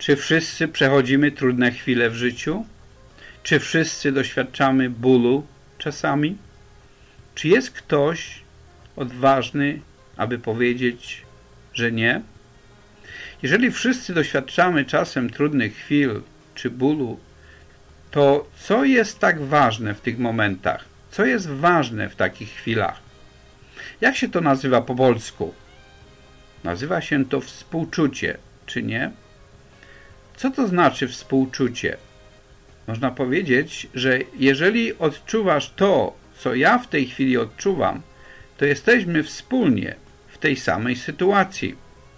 Czy wszyscy przechodzimy trudne chwile w życiu? Czy wszyscy doświadczamy bólu czasami? Czy jest ktoś odważny, aby powiedzieć, że nie? Jeżeli wszyscy doświadczamy czasem trudnych chwil czy bólu, to co jest tak ważne w tych momentach? Co jest ważne w takich chwilach? Jak się to nazywa po polsku? Nazywa się to współczucie, czy nie? Co to znaczy współczucie? Można powiedzieć, że jeżeli odczuwasz to, co ja w tej chwili odczuwam, to jesteśmy wspólnie w tej samej sytuacji.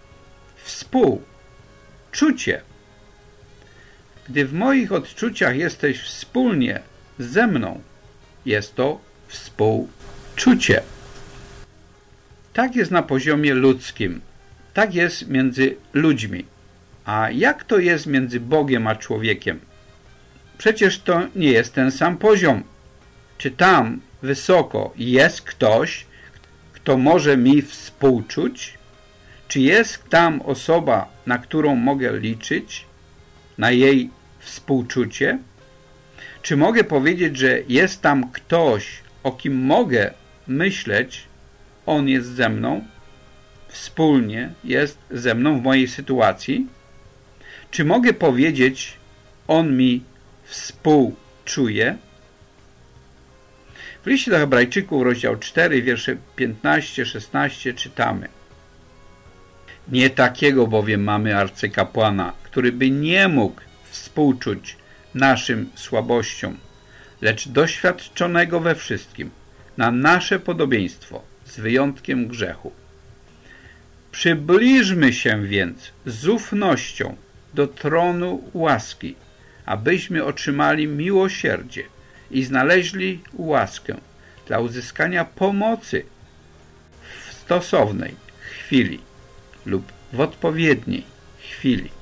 Współczucie. Gdy w moich odczuciach jesteś wspólnie ze mną, jest to współczucie. Tak jest na poziomie ludzkim. Tak jest między ludźmi. A jak to jest między Bogiem a człowiekiem? Przecież to nie jest ten sam poziom. Czy tam wysoko jest ktoś, kto może mi współczuć? Czy jest tam osoba, na którą mogę liczyć? Na jej współczucie? Czy mogę powiedzieć, że jest tam ktoś, o kim mogę myśleć, on jest ze mną, wspólnie jest ze mną w mojej sytuacji? Czy mogę powiedzieć, on mi współczuje? W liście do Hebrajczyków, rozdział 4, wiersze 15-16 czytamy: Nie takiego bowiem mamy arcykapłana, który by nie mógł współczuć naszym słabościom, lecz doświadczonego we wszystkim, na nasze podobieństwo, z wyjątkiem grzechu. Przybliżmy się więc z ufnością do tronu łaski, abyśmy otrzymali miłosierdzie i znaleźli łaskę dla uzyskania pomocy w stosownej chwili lub w odpowiedniej chwili.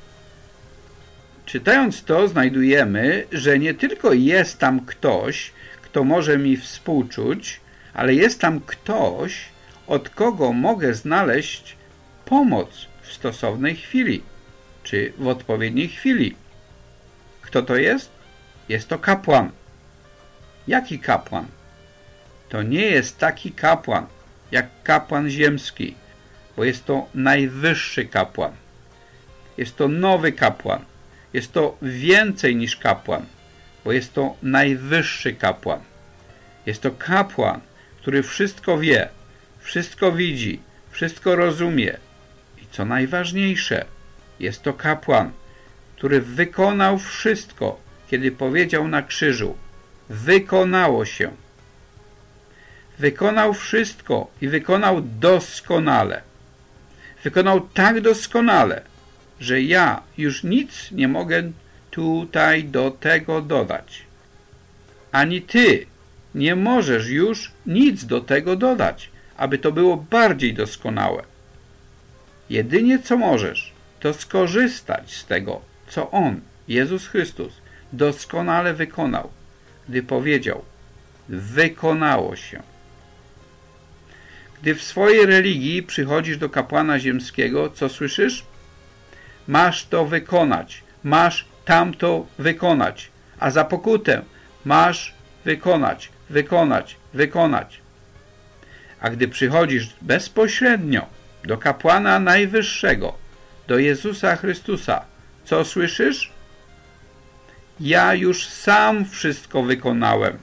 Czytając to, znajdujemy, że nie tylko jest tam ktoś, kto może mi współczuć, ale jest tam ktoś, od kogo mogę znaleźć pomoc w stosownej chwili, czy w odpowiedniej chwili. Kto to jest? Jest to kapłan. Jaki kapłan? To nie jest taki kapłan, jak kapłan ziemski, bo jest to najwyższy kapłan. Jest to nowy kapłan. Jest to więcej niż kapłan, bo jest to najwyższy kapłan. Jest to kapłan, który wszystko wie, wszystko widzi, wszystko rozumie. I co najważniejsze, jest to kapłan, który wykonał wszystko, kiedy powiedział na krzyżu: wykonało się. Wykonał wszystko i wykonał doskonale. Wykonał tak doskonale, że ja już nic nie mogę tutaj do tego dodać. Ani ty nie możesz już nic do tego dodać, aby to było bardziej doskonałe. Jedynie co możesz, to skorzystać z tego, co On, Jezus Chrystus, doskonale wykonał, gdy powiedział: wykonało się. Gdy w swojej religii przychodzisz do kapłana ziemskiego, co słyszysz? Masz to wykonać, masz tamto wykonać, a za pokutę masz wykonać, wykonać, wykonać. A gdy przychodzisz bezpośrednio do kapłana najwyższego, do Jezusa Chrystusa, co słyszysz? Ja już sam wszystko wykonałem.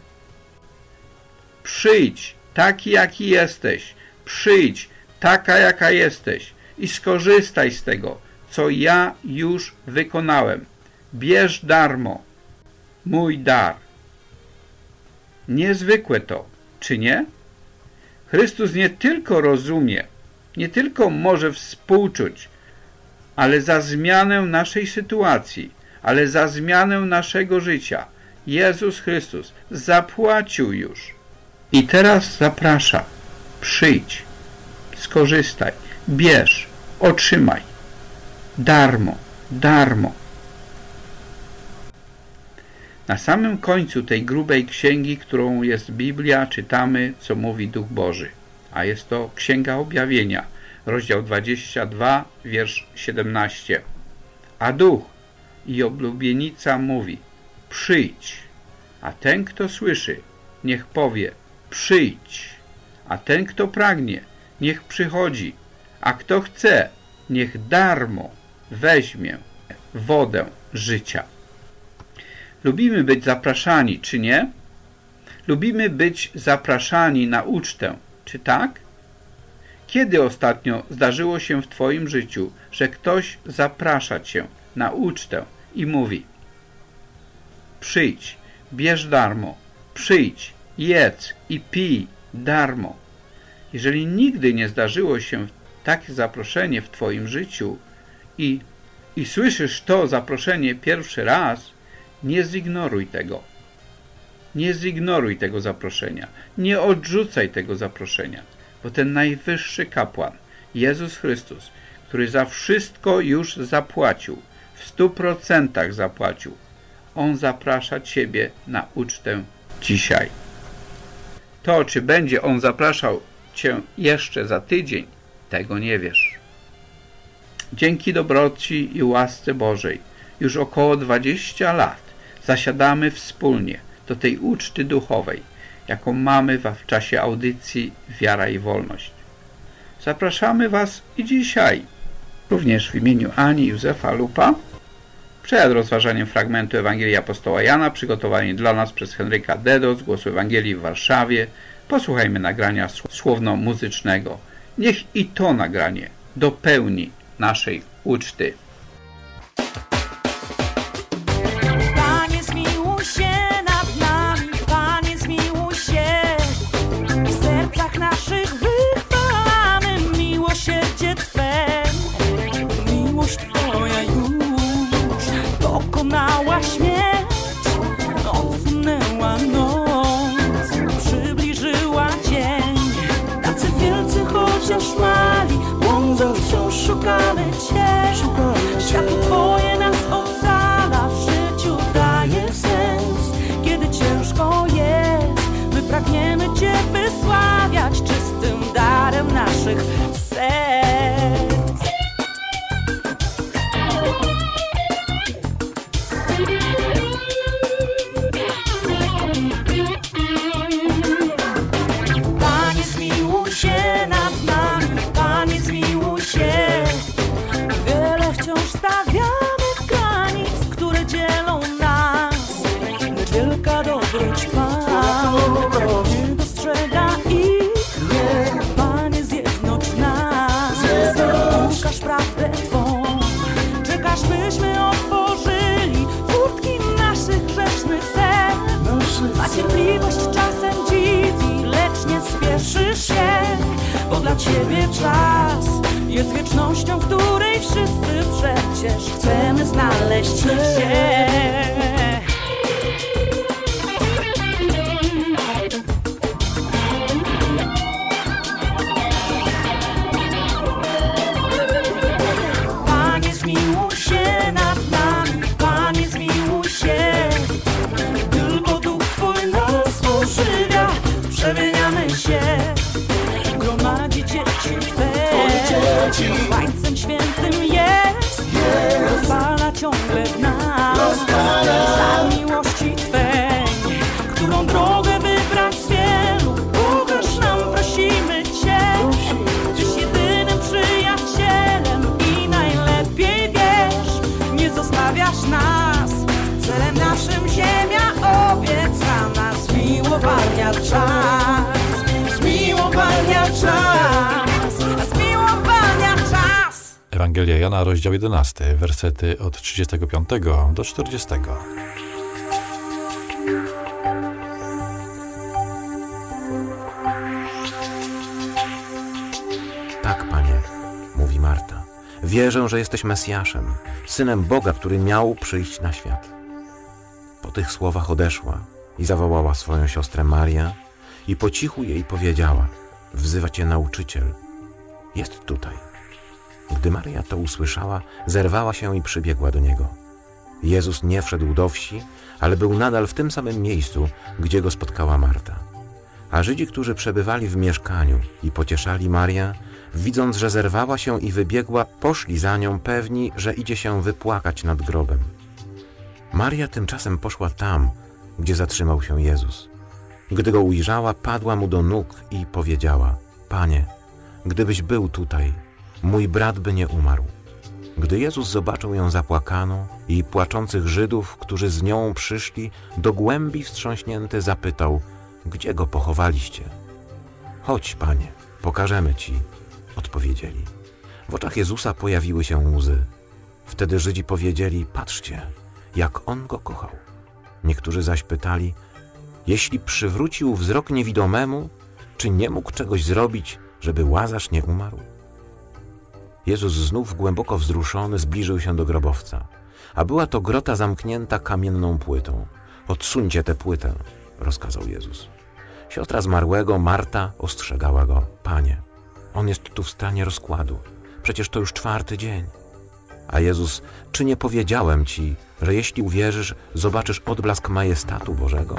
Przyjdź taki, jaki jesteś. Przyjdź taka, jaka jesteś i skorzystaj z tego, co ja już wykonałem. Bierz darmo mój dar. Niezwykłe to, czy nie? Chrystus nie tylko rozumie, nie tylko może współczuć, ale za zmianę naszej sytuacji, ale za zmianę naszego życia Jezus Chrystus zapłacił już. I teraz zaprasza: przyjdź, skorzystaj, bierz, otrzymaj. Darmo, darmo. Na samym końcu tej grubej księgi, którą jest Biblia, czytamy, co mówi Duch Boży. A jest to Księga Objawienia, rozdział 22, wiersz 17. A duch i oblubienica mówi: przyjdź. A ten, kto słyszy, niech powie: przyjdź. A ten, kto pragnie, niech przychodzi. A kto chce, niech darmo weźmie wodę życia. Lubimy być zapraszani, czy nie? Lubimy być zapraszani na ucztę, czy tak? Kiedy ostatnio zdarzyło się w twoim życiu, że ktoś zaprasza cię na ucztę i mówi: przyjdź, bierz darmo, przyjdź, jedz i pij darmo. Jeżeli nigdy nie zdarzyło się takie zaproszenie w twoim życiu i słyszysz to zaproszenie pierwszy raz, nie zignoruj tego. Nie zignoruj tego zaproszenia. Nie odrzucaj tego zaproszenia, bo ten najwyższy kapłan, Jezus Chrystus, który za wszystko już zapłacił, w 100% zapłacił, On zaprasza ciebie na ucztę dzisiaj. To, czy będzie On zapraszał cię jeszcze za tydzień, tego nie wiesz. Dzięki dobroci i łasce Bożej już około 20 lat zasiadamy wspólnie do tej uczty duchowej, jaką mamy w czasie audycji Wiara i Wolność. Zapraszamy Was i dzisiaj, również w imieniu Ani i Józefa Lupa, przed rozważaniem fragmentu Ewangelii apostoła Jana, przygotowanej dla nas przez Henryka Dedo z Głosu Ewangelii w Warszawie, posłuchajmy nagrania słowno-muzycznego. Niech i to nagranie dopełni naszej uczty. Panie, zmiłuj się nad nami, Panie, zmiłuj się. W sercach naszych wychwalamy miłosierdzie Twe. Miłość Twoja już pokonała śmierć, odsunęła noc, przybliżyła dzień. Tacy wielcy chociaż mali, błądząc wciąż szukamy Cię. Światło Twoje nas ocala, w życiu daje sens. Kiedy ciężko jest, my pragniemy Cię wysławiać czystym darem naszych serc. Panie, zmiłuj się nad nami, Panie, zmiłuj się. Wiele wciąż stawiamy granic, które dzielą nas, lecz wielka dobroć Twa nie dostrzega ich. Panie, zjednocz nas, pokaż prawdę Twą. Czekasz, byśmy otworzyli furtki naszych grzesznych serc. A cierpliwość czasem dziwi, lecz nie spieszysz się, bo dla Ciebie czas jest wiecznością, w której wszyscy przecież chcemy znaleźć się. Panie, zmiłuj się nad nami, Panie, zmiłuj się. Tylko Duch Twój nas ożywia, przemieniamy się. Gromadzi dzieci Twe, Ojcem Świętym jest, rozpala ciągle w nas żar miłości Twej, którą drogę wybrać z wielu. Pokaż nam, prosimy Cię, Tyś jedynym przyjacielem i najlepiej wiesz, nie zostawiasz nas. Celem naszym ziemia obiecana, zmiłowania czas, zmiłowania czas, zmiłowania czas. Ewangelia Jana, rozdział 11, wersety od 35 do 40. Tak, Panie, mówi Marta. Wierzę, że jesteś Mesjaszem, Synem Boga, który miał przyjść na świat. Po tych słowach odeszła i zawołała swoją siostrę Marię i po cichu jej powiedziała: wzywa Cię nauczyciel, jest tutaj. Gdy Maria to usłyszała, zerwała się i przybiegła do Niego. Jezus nie wszedł do wsi, ale był nadal w tym samym miejscu, gdzie Go spotkała Marta. A Żydzi, którzy przebywali w mieszkaniu i pocieszali Marię, widząc, że zerwała się i wybiegła, poszli za nią, pewni, że idzie się wypłakać nad grobem. Maria tymczasem poszła tam, gdzie zatrzymał się Jezus. Gdy go ujrzała, padła mu do nóg i powiedziała: Panie, gdybyś był tutaj, mój brat by nie umarł. Gdy Jezus zobaczył ją zapłakaną i płaczących Żydów, którzy z nią przyszli, do głębi wstrząśnięty zapytał: Gdzie go pochowaliście? Chodź, Panie, pokażemy ci, odpowiedzieli. W oczach Jezusa pojawiły się łzy. Wtedy Żydzi powiedzieli: Patrzcie, jak on go kochał. Niektórzy zaś pytali: Jeśli przywrócił wzrok niewidomemu, czy nie mógł czegoś zrobić, żeby Łazarz nie umarł? Jezus znów głęboko wzruszony zbliżył się do grobowca, a była to grota zamknięta kamienną płytą. Odsuńcie tę płytę, rozkazał Jezus. Siostra zmarłego, Marta, ostrzegała go: Panie, on jest tu w stanie rozkładu. Przecież to już 4. dzień. A Jezus: Czy nie powiedziałem ci, że jeśli uwierzysz, zobaczysz odblask majestatu Bożego?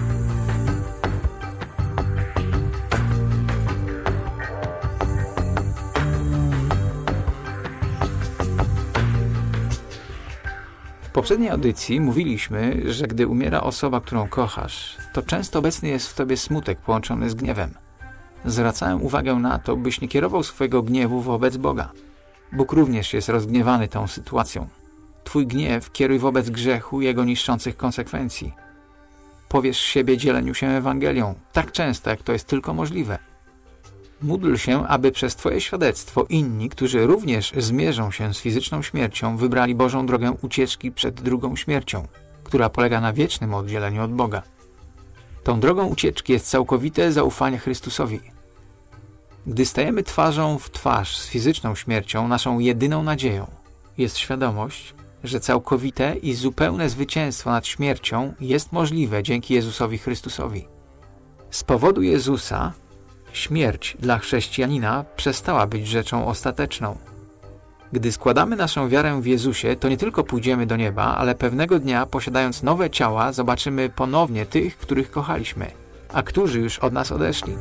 W poprzedniej audycji mówiliśmy, że gdy umiera osoba, którą kochasz, to często obecny jest w tobie smutek połączony z gniewem. Zwracałem uwagę na to, byś nie kierował swojego gniewu wobec Boga. Bóg również jest rozgniewany tą sytuacją. Twój gniew kieruj wobec grzechu i jego niszczących konsekwencji. Powierz siebie dzieleniu się Ewangelią, tak często, jak to jest tylko możliwe. Módl się, aby przez twoje świadectwo inni, którzy również zmierzą się z fizyczną śmiercią, wybrali Bożą drogę ucieczki przed drugą śmiercią, która polega na wiecznym oddzieleniu od Boga. Tą drogą ucieczki jest całkowite zaufanie Chrystusowi. Gdy stajemy twarzą w twarz z fizyczną śmiercią, naszą jedyną nadzieją jest świadomość, że całkowite i zupełne zwycięstwo nad śmiercią jest możliwe dzięki Jezusowi Chrystusowi. Z powodu Jezusa śmierć dla chrześcijanina przestała być rzeczą ostateczną. Gdy składamy naszą wiarę w Jezusie, to nie tylko pójdziemy do nieba, ale pewnego dnia, posiadając nowe ciała, zobaczymy ponownie tych, których kochaliśmy, a którzy już od nas odeszli.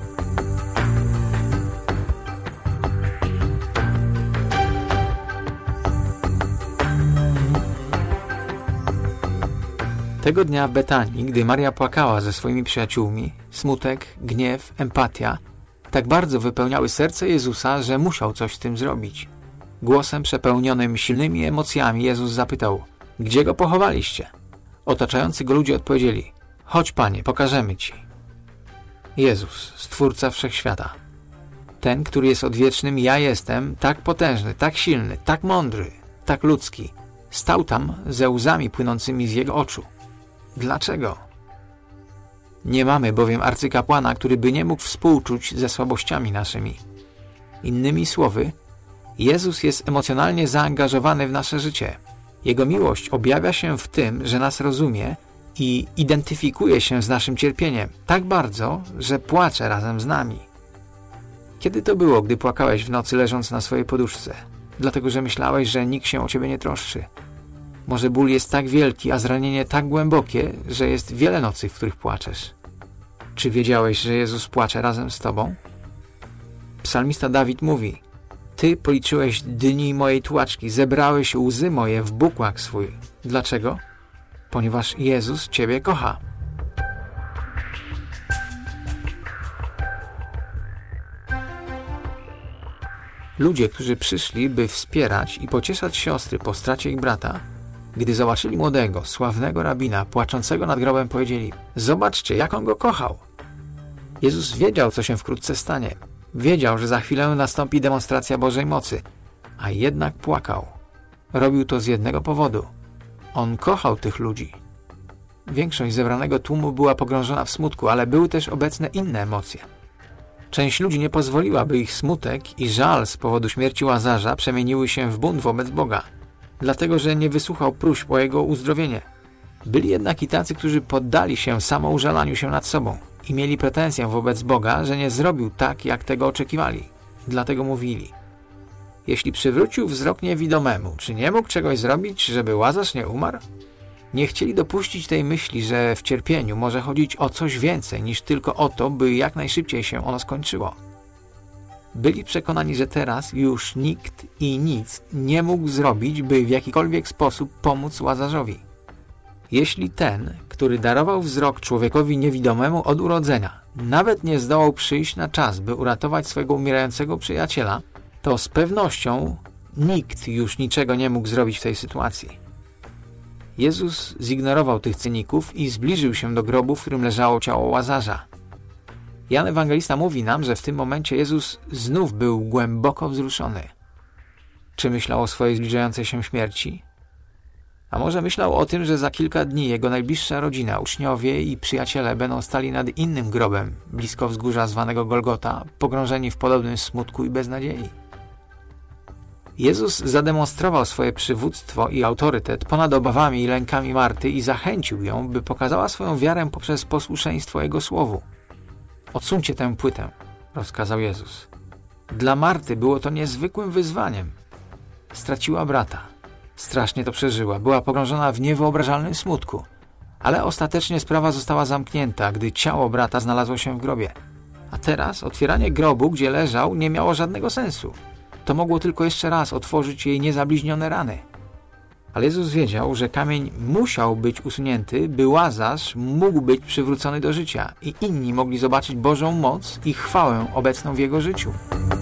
Tego dnia w Betanii, gdy Maria płakała ze swoimi przyjaciółmi, smutek, gniew, empatia tak bardzo wypełniały serce Jezusa, że musiał coś z tym zrobić. Głosem przepełnionym silnymi emocjami Jezus zapytał: Gdzie go pochowaliście? Otaczający go ludzie odpowiedzieli: Chodź, Panie, pokażemy ci. Jezus, Stwórca Wszechświata, ten, który jest odwiecznym Ja jestem, tak potężny, tak silny, tak mądry, tak ludzki, stał tam ze łzami płynącymi z jego oczu. Dlaczego? Nie mamy bowiem arcykapłana, który by nie mógł współczuć ze słabościami naszymi. Innymi słowy, Jezus jest emocjonalnie zaangażowany w nasze życie. Jego miłość objawia się w tym, że nas rozumie i identyfikuje się z naszym cierpieniem tak bardzo, że płacze razem z nami. Kiedy to było, gdy płakałeś w nocy leżąc na swojej poduszce? Dlatego, że myślałeś, że nikt się o ciebie nie troszczy. Może ból jest tak wielki, a zranienie tak głębokie, że jest wiele nocy, w których płaczesz. Czy wiedziałeś, że Jezus płacze razem z tobą? Psalmista Dawid mówi: Ty policzyłeś dni mojej tułaczki, zebrałeś łzy moje w bukłak swój. Dlaczego? Ponieważ Jezus ciebie kocha. Ludzie, którzy przyszli, by wspierać i pocieszać siostry po stracie ich brata, gdy zobaczyli młodego, sławnego rabina płaczącego nad grobem, powiedzieli: Zobaczcie, jak on go kochał. Jezus wiedział, co się wkrótce stanie. Wiedział, że za chwilę nastąpi demonstracja Bożej mocy, a jednak płakał. Robił to z jednego powodu. On kochał tych ludzi. Większość zebranego tłumu była pogrążona w smutku, ale były też obecne inne emocje. Część ludzi nie pozwoliła, by ich smutek i żal z powodu śmierci Łazarza przemieniły się w bunt wobec Boga, dlatego że nie wysłuchał próśb o jego uzdrowienie. Byli jednak i tacy, którzy poddali się samoużalaniu się nad sobą i mieli pretensję wobec Boga, że nie zrobił tak, jak tego oczekiwali. Dlatego mówili: Jeśli przywrócił wzrok niewidomemu, czy nie mógł czegoś zrobić, żeby Łazarz nie umarł? Nie chcieli dopuścić tej myśli, że w cierpieniu może chodzić o coś więcej niż tylko o to, by jak najszybciej się ono skończyło. Byli przekonani, że teraz już nikt i nic nie mógł zrobić, by w jakikolwiek sposób pomóc Łazarzowi. Jeśli ten, który darował wzrok człowiekowi niewidomemu od urodzenia, nawet nie zdołał przyjść na czas, by uratować swego umierającego przyjaciela, to z pewnością nikt już niczego nie mógł zrobić w tej sytuacji. Jezus zignorował tych cyników i zbliżył się do grobu, w którym leżało ciało Łazarza. Jan Ewangelista mówi nam, że w tym momencie Jezus znów był głęboko wzruszony. Czy myślał o swojej zbliżającej się śmierci? A może myślał o tym, że za kilka dni jego najbliższa rodzina, uczniowie i przyjaciele będą stali nad innym grobem, blisko wzgórza zwanego Golgota, pogrążeni w podobnym smutku i beznadziei? Jezus zademonstrował swoje przywództwo i autorytet ponad obawami i lękami Marty i zachęcił ją, by pokazała swoją wiarę poprzez posłuszeństwo Jego słowu. Odsuńcie tę płytę, rozkazał Jezus. Dla Marty było to niezwykłym wyzwaniem. Straciła brata. Strasznie to przeżyła. Była pogrążona w niewyobrażalnym smutku. Ale ostatecznie sprawa została zamknięta, gdy ciało brata znalazło się w grobie. A teraz otwieranie grobu, gdzie leżał, nie miało żadnego sensu. To mogło tylko jeszcze raz otworzyć jej niezabliźnione rany. Ale Jezus wiedział, że kamień musiał być usunięty, by Łazarz mógł być przywrócony do życia i inni mogli zobaczyć Bożą moc i chwałę obecną w jego życiu.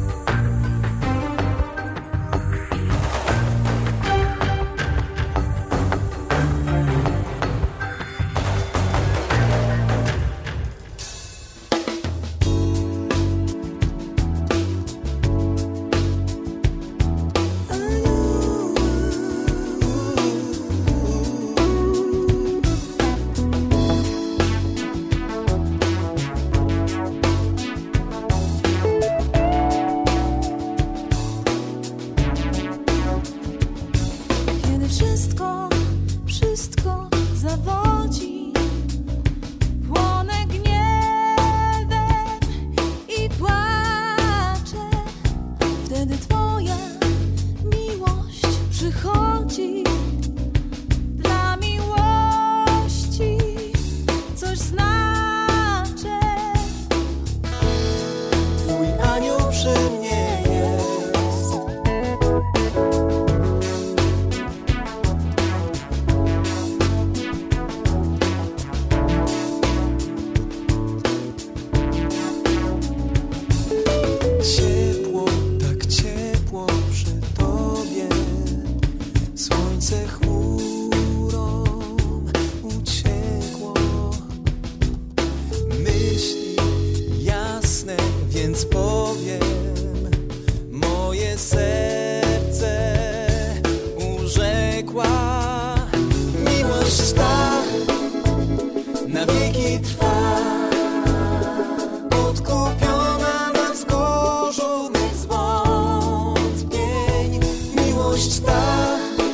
Wszystko zawodzi, płonę gniewem i płaczę. Wtedy Twoja miłość przychodzi. Dla miłości coś znaczę. Twój anioł przy mnie. Chmurą uciekło, myśli jasne, więc powiem, moje serce urzekła. Miłość ta na wieki trwa, odkupiona na wzgórzu mych zwątpień. Miłość ta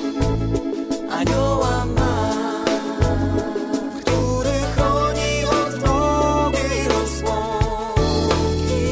anioła ma, który chroni od wrogiej rozłąki.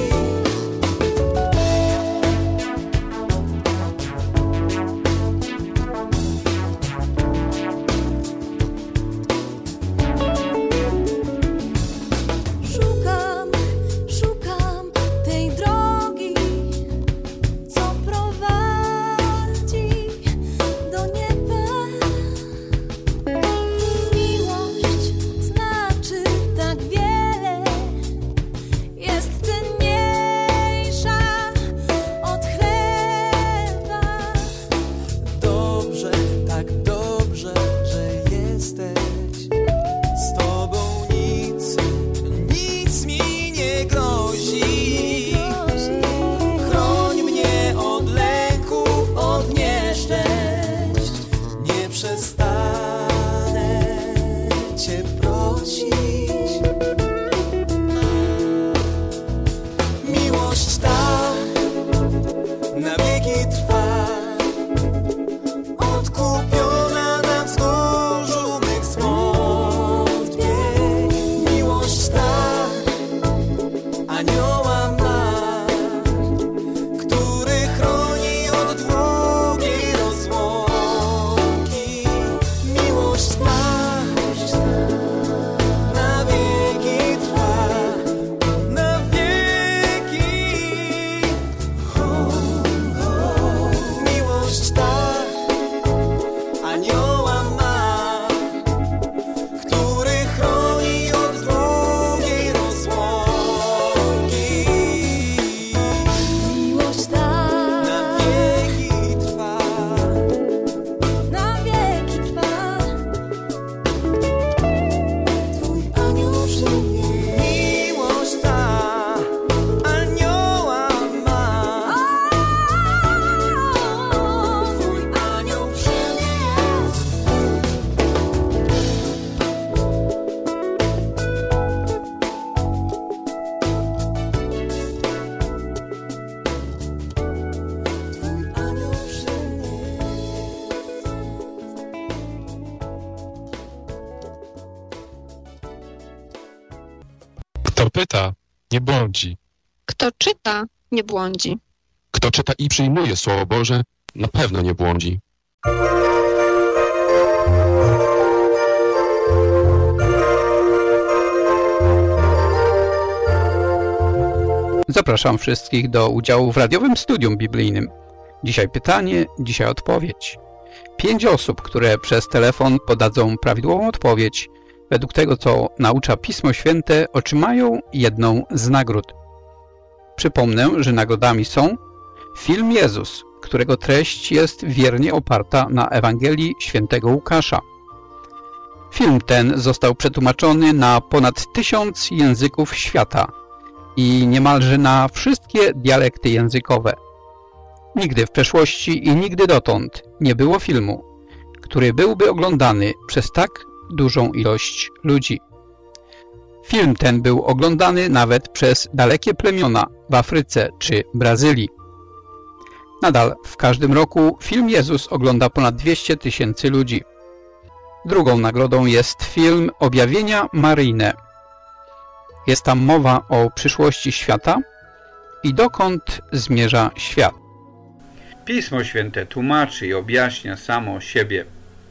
Kto pyta, nie błądzi. Kto czyta, nie błądzi. Kto czyta i przyjmuje Słowo Boże, na pewno nie błądzi. Zapraszam wszystkich do udziału w radiowym studium biblijnym. Dzisiaj pytanie, dzisiaj odpowiedź. 5 osób, które przez telefon podadzą prawidłową odpowiedź, według tego, co naucza Pismo Święte, otrzymają jedną z nagród. Przypomnę, że nagrodami są film Jezus, którego treść jest wiernie oparta na Ewangelii Świętego Łukasza. Film ten został przetłumaczony na ponad 1000 języków świata i niemalże na wszystkie dialekty językowe. Nigdy w przeszłości i nigdy dotąd nie było filmu, który byłby oglądany przez tak dużą ilość ludzi. Film ten był oglądany nawet przez dalekie plemiona w Afryce czy Brazylii. Nadal w każdym roku film Jezus ogląda ponad 200 000 ludzi. Drugą nagrodą jest film Objawienia Maryjne. Jest tam mowa o przyszłości świata i dokąd zmierza świat. Pismo Święte tłumaczy i objaśnia samo siebie.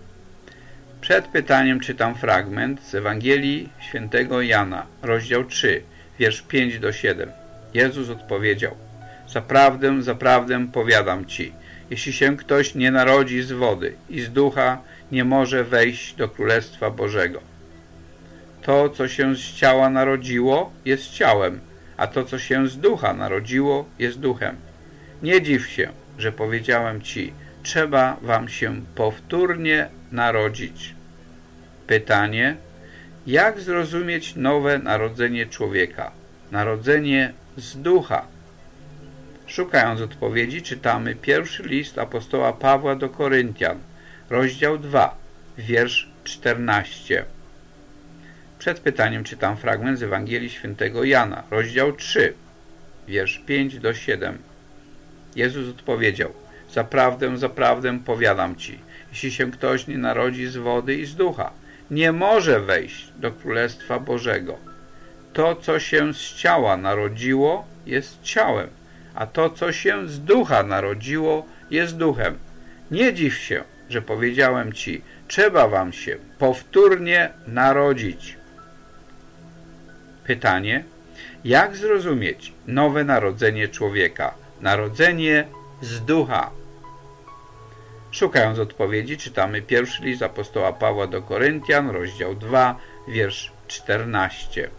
Przed pytaniem czytam fragment z Ewangelii Świętego Jana, rozdział 3, wiersz 5-7. Jezus odpowiedział: Zaprawdę, zaprawdę powiadam ci, jeśli się ktoś nie narodzi z wody i z ducha, nie może wejść do Królestwa Bożego. To, co się z ciała narodziło, jest ciałem, a to, co się z ducha narodziło, jest duchem. Nie dziw się, że powiedziałem ci, trzeba wam się powtórnie narodzić. Pytanie: jak zrozumieć nowe narodzenie człowieka? Narodzenie z ducha. Szukając odpowiedzi, czytamy pierwszy list apostoła Pawła do Koryntian, rozdział 2, wiersz 14. Przed pytaniem czytam fragment z Ewangelii Świętego Jana, rozdział 3, wiersz 5-7. Jezus odpowiedział: Zaprawdę, zaprawdę powiadam ci, jeśli się ktoś nie narodzi z wody i z ducha, nie może wejść do Królestwa Bożego. To, co się z ciała narodziło, jest ciałem, a to, co się z ducha narodziło, jest duchem. Nie dziw się, że powiedziałem ci, trzeba wam się powtórnie narodzić. Pytanie: jak zrozumieć nowe narodzenie człowieka? Narodzenie z ducha. Szukając odpowiedzi, czytamy pierwszy list apostoła Pawła do Koryntian, rozdział 2, wiersz 14.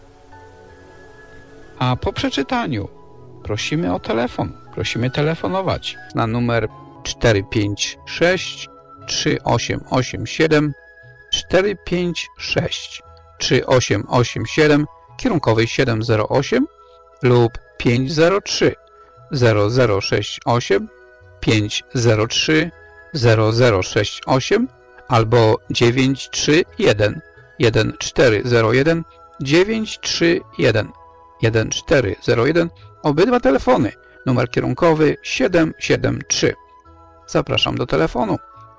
A po przeczytaniu prosimy o telefon. Prosimy telefonować na numer 456 3887 456 3887 kierunkowej 708 lub 503 0068 503 0068 albo 931 1401 931 1401. Obydwa telefony. Numer kierunkowy 773. Zapraszam do telefonu.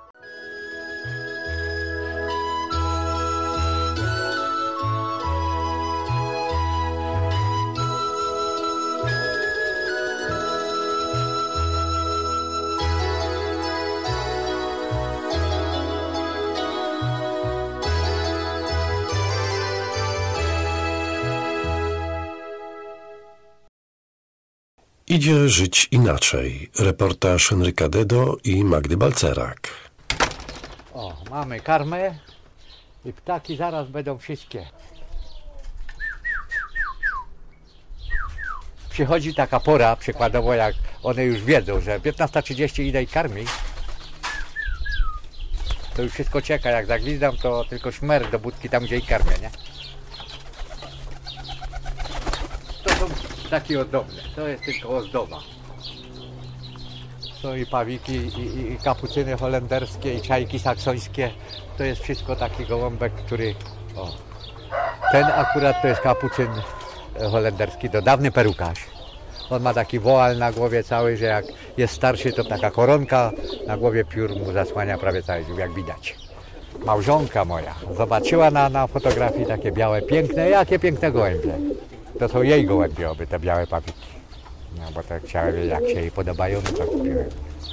Idzie żyć inaczej. Reportaż Henryka Dedo i Magdy Balcerak. O, mamy karmę i ptaki zaraz będą wszystkie. Przychodzi taka pora, przykładowo jak one już wiedzą, że 15:30 idę i karmi, to już wszystko czeka. Jak zagwizdam, to tylko szmer do budki tam, gdzie i karmię, nie? To są takie ozdobne, to jest tylko ozdoba. Są i pawiki, i kapucyny holenderskie, i czajki saksońskie. To jest wszystko taki gołąbek, który... O, ten akurat to jest kapucyn holenderski, to dawny perukarz. On ma taki woal na głowie cały, że jak jest starszy, to taka koronka na głowie piór mu zasłania prawie cały dziób, jak widać. Małżonka moja zobaczyła na fotografii takie białe, piękne, jakie piękne gołębie. To są jej gołębie, oby te białe pawiki. No bo tak chciałem wiedzieć, jak się jej podobają, no to kupiłem.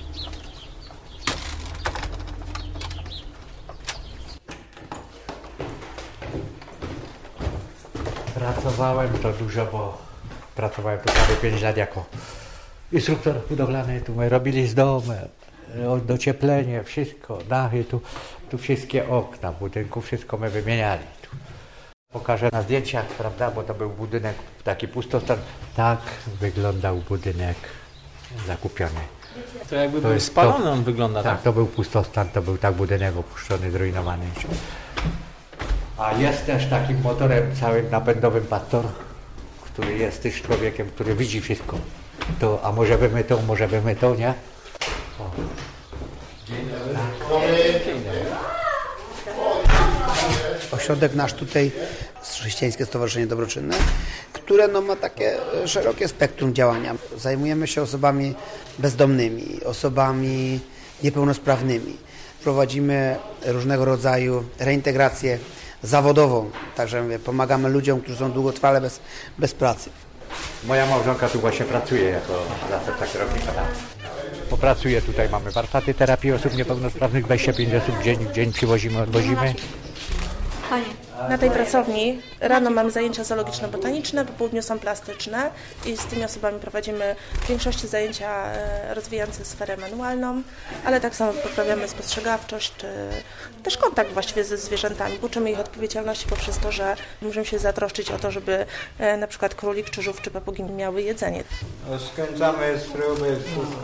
Pracowałem to dużo, bo pracowałem tu prawie 5 lat jako instruktor budowlany. Tu my robili z domem, docieplenie, wszystko, dachy, tu wszystkie okna w budynku, wszystko my wymieniali. Tu. Pokażę na zdjęciach, prawda, bo to był budynek taki pustostan. Tak wyglądał budynek zakupiony. To jakby był spalony, on wygląda tak. Tak, to był pustostan, to był tak budynek opuszczony, zrujnowany. A jest też takim motorem całym napędowym Pastor, który jest też człowiekiem, który widzi wszystko. To, a może by my to, nie? O. Dzień dobry. Ośrodek nasz tutaj, Chrześcijańskie Stowarzyszenie Dobroczynne, które ma takie szerokie spektrum działania. Zajmujemy się osobami bezdomnymi, osobami niepełnosprawnymi. Prowadzimy różnego rodzaju reintegrację zawodową, także mówię, pomagamy ludziom, którzy są długotrwale bez pracy. Moja małżonka tu właśnie pracuje jako zastępca kierownika. Popracuje tutaj, mamy warsztaty terapii osób niepełnosprawnych, 25 osób w dzień przywozimy, odwozimy. Na tej pracowni rano mamy zajęcia zoologiczno-botaniczne, po południu są plastyczne i z tymi osobami prowadzimy w większości zajęcia rozwijające sferę manualną, ale tak samo poprawiamy spostrzegawczość, czy też kontakt właściwie ze zwierzętami. Uczymy ich odpowiedzialności poprzez to, że musimy się zatroszczyć o to, żeby na przykład królik, czy żółw, czy papugi miały jedzenie. Skręcamy śruby, wszystko.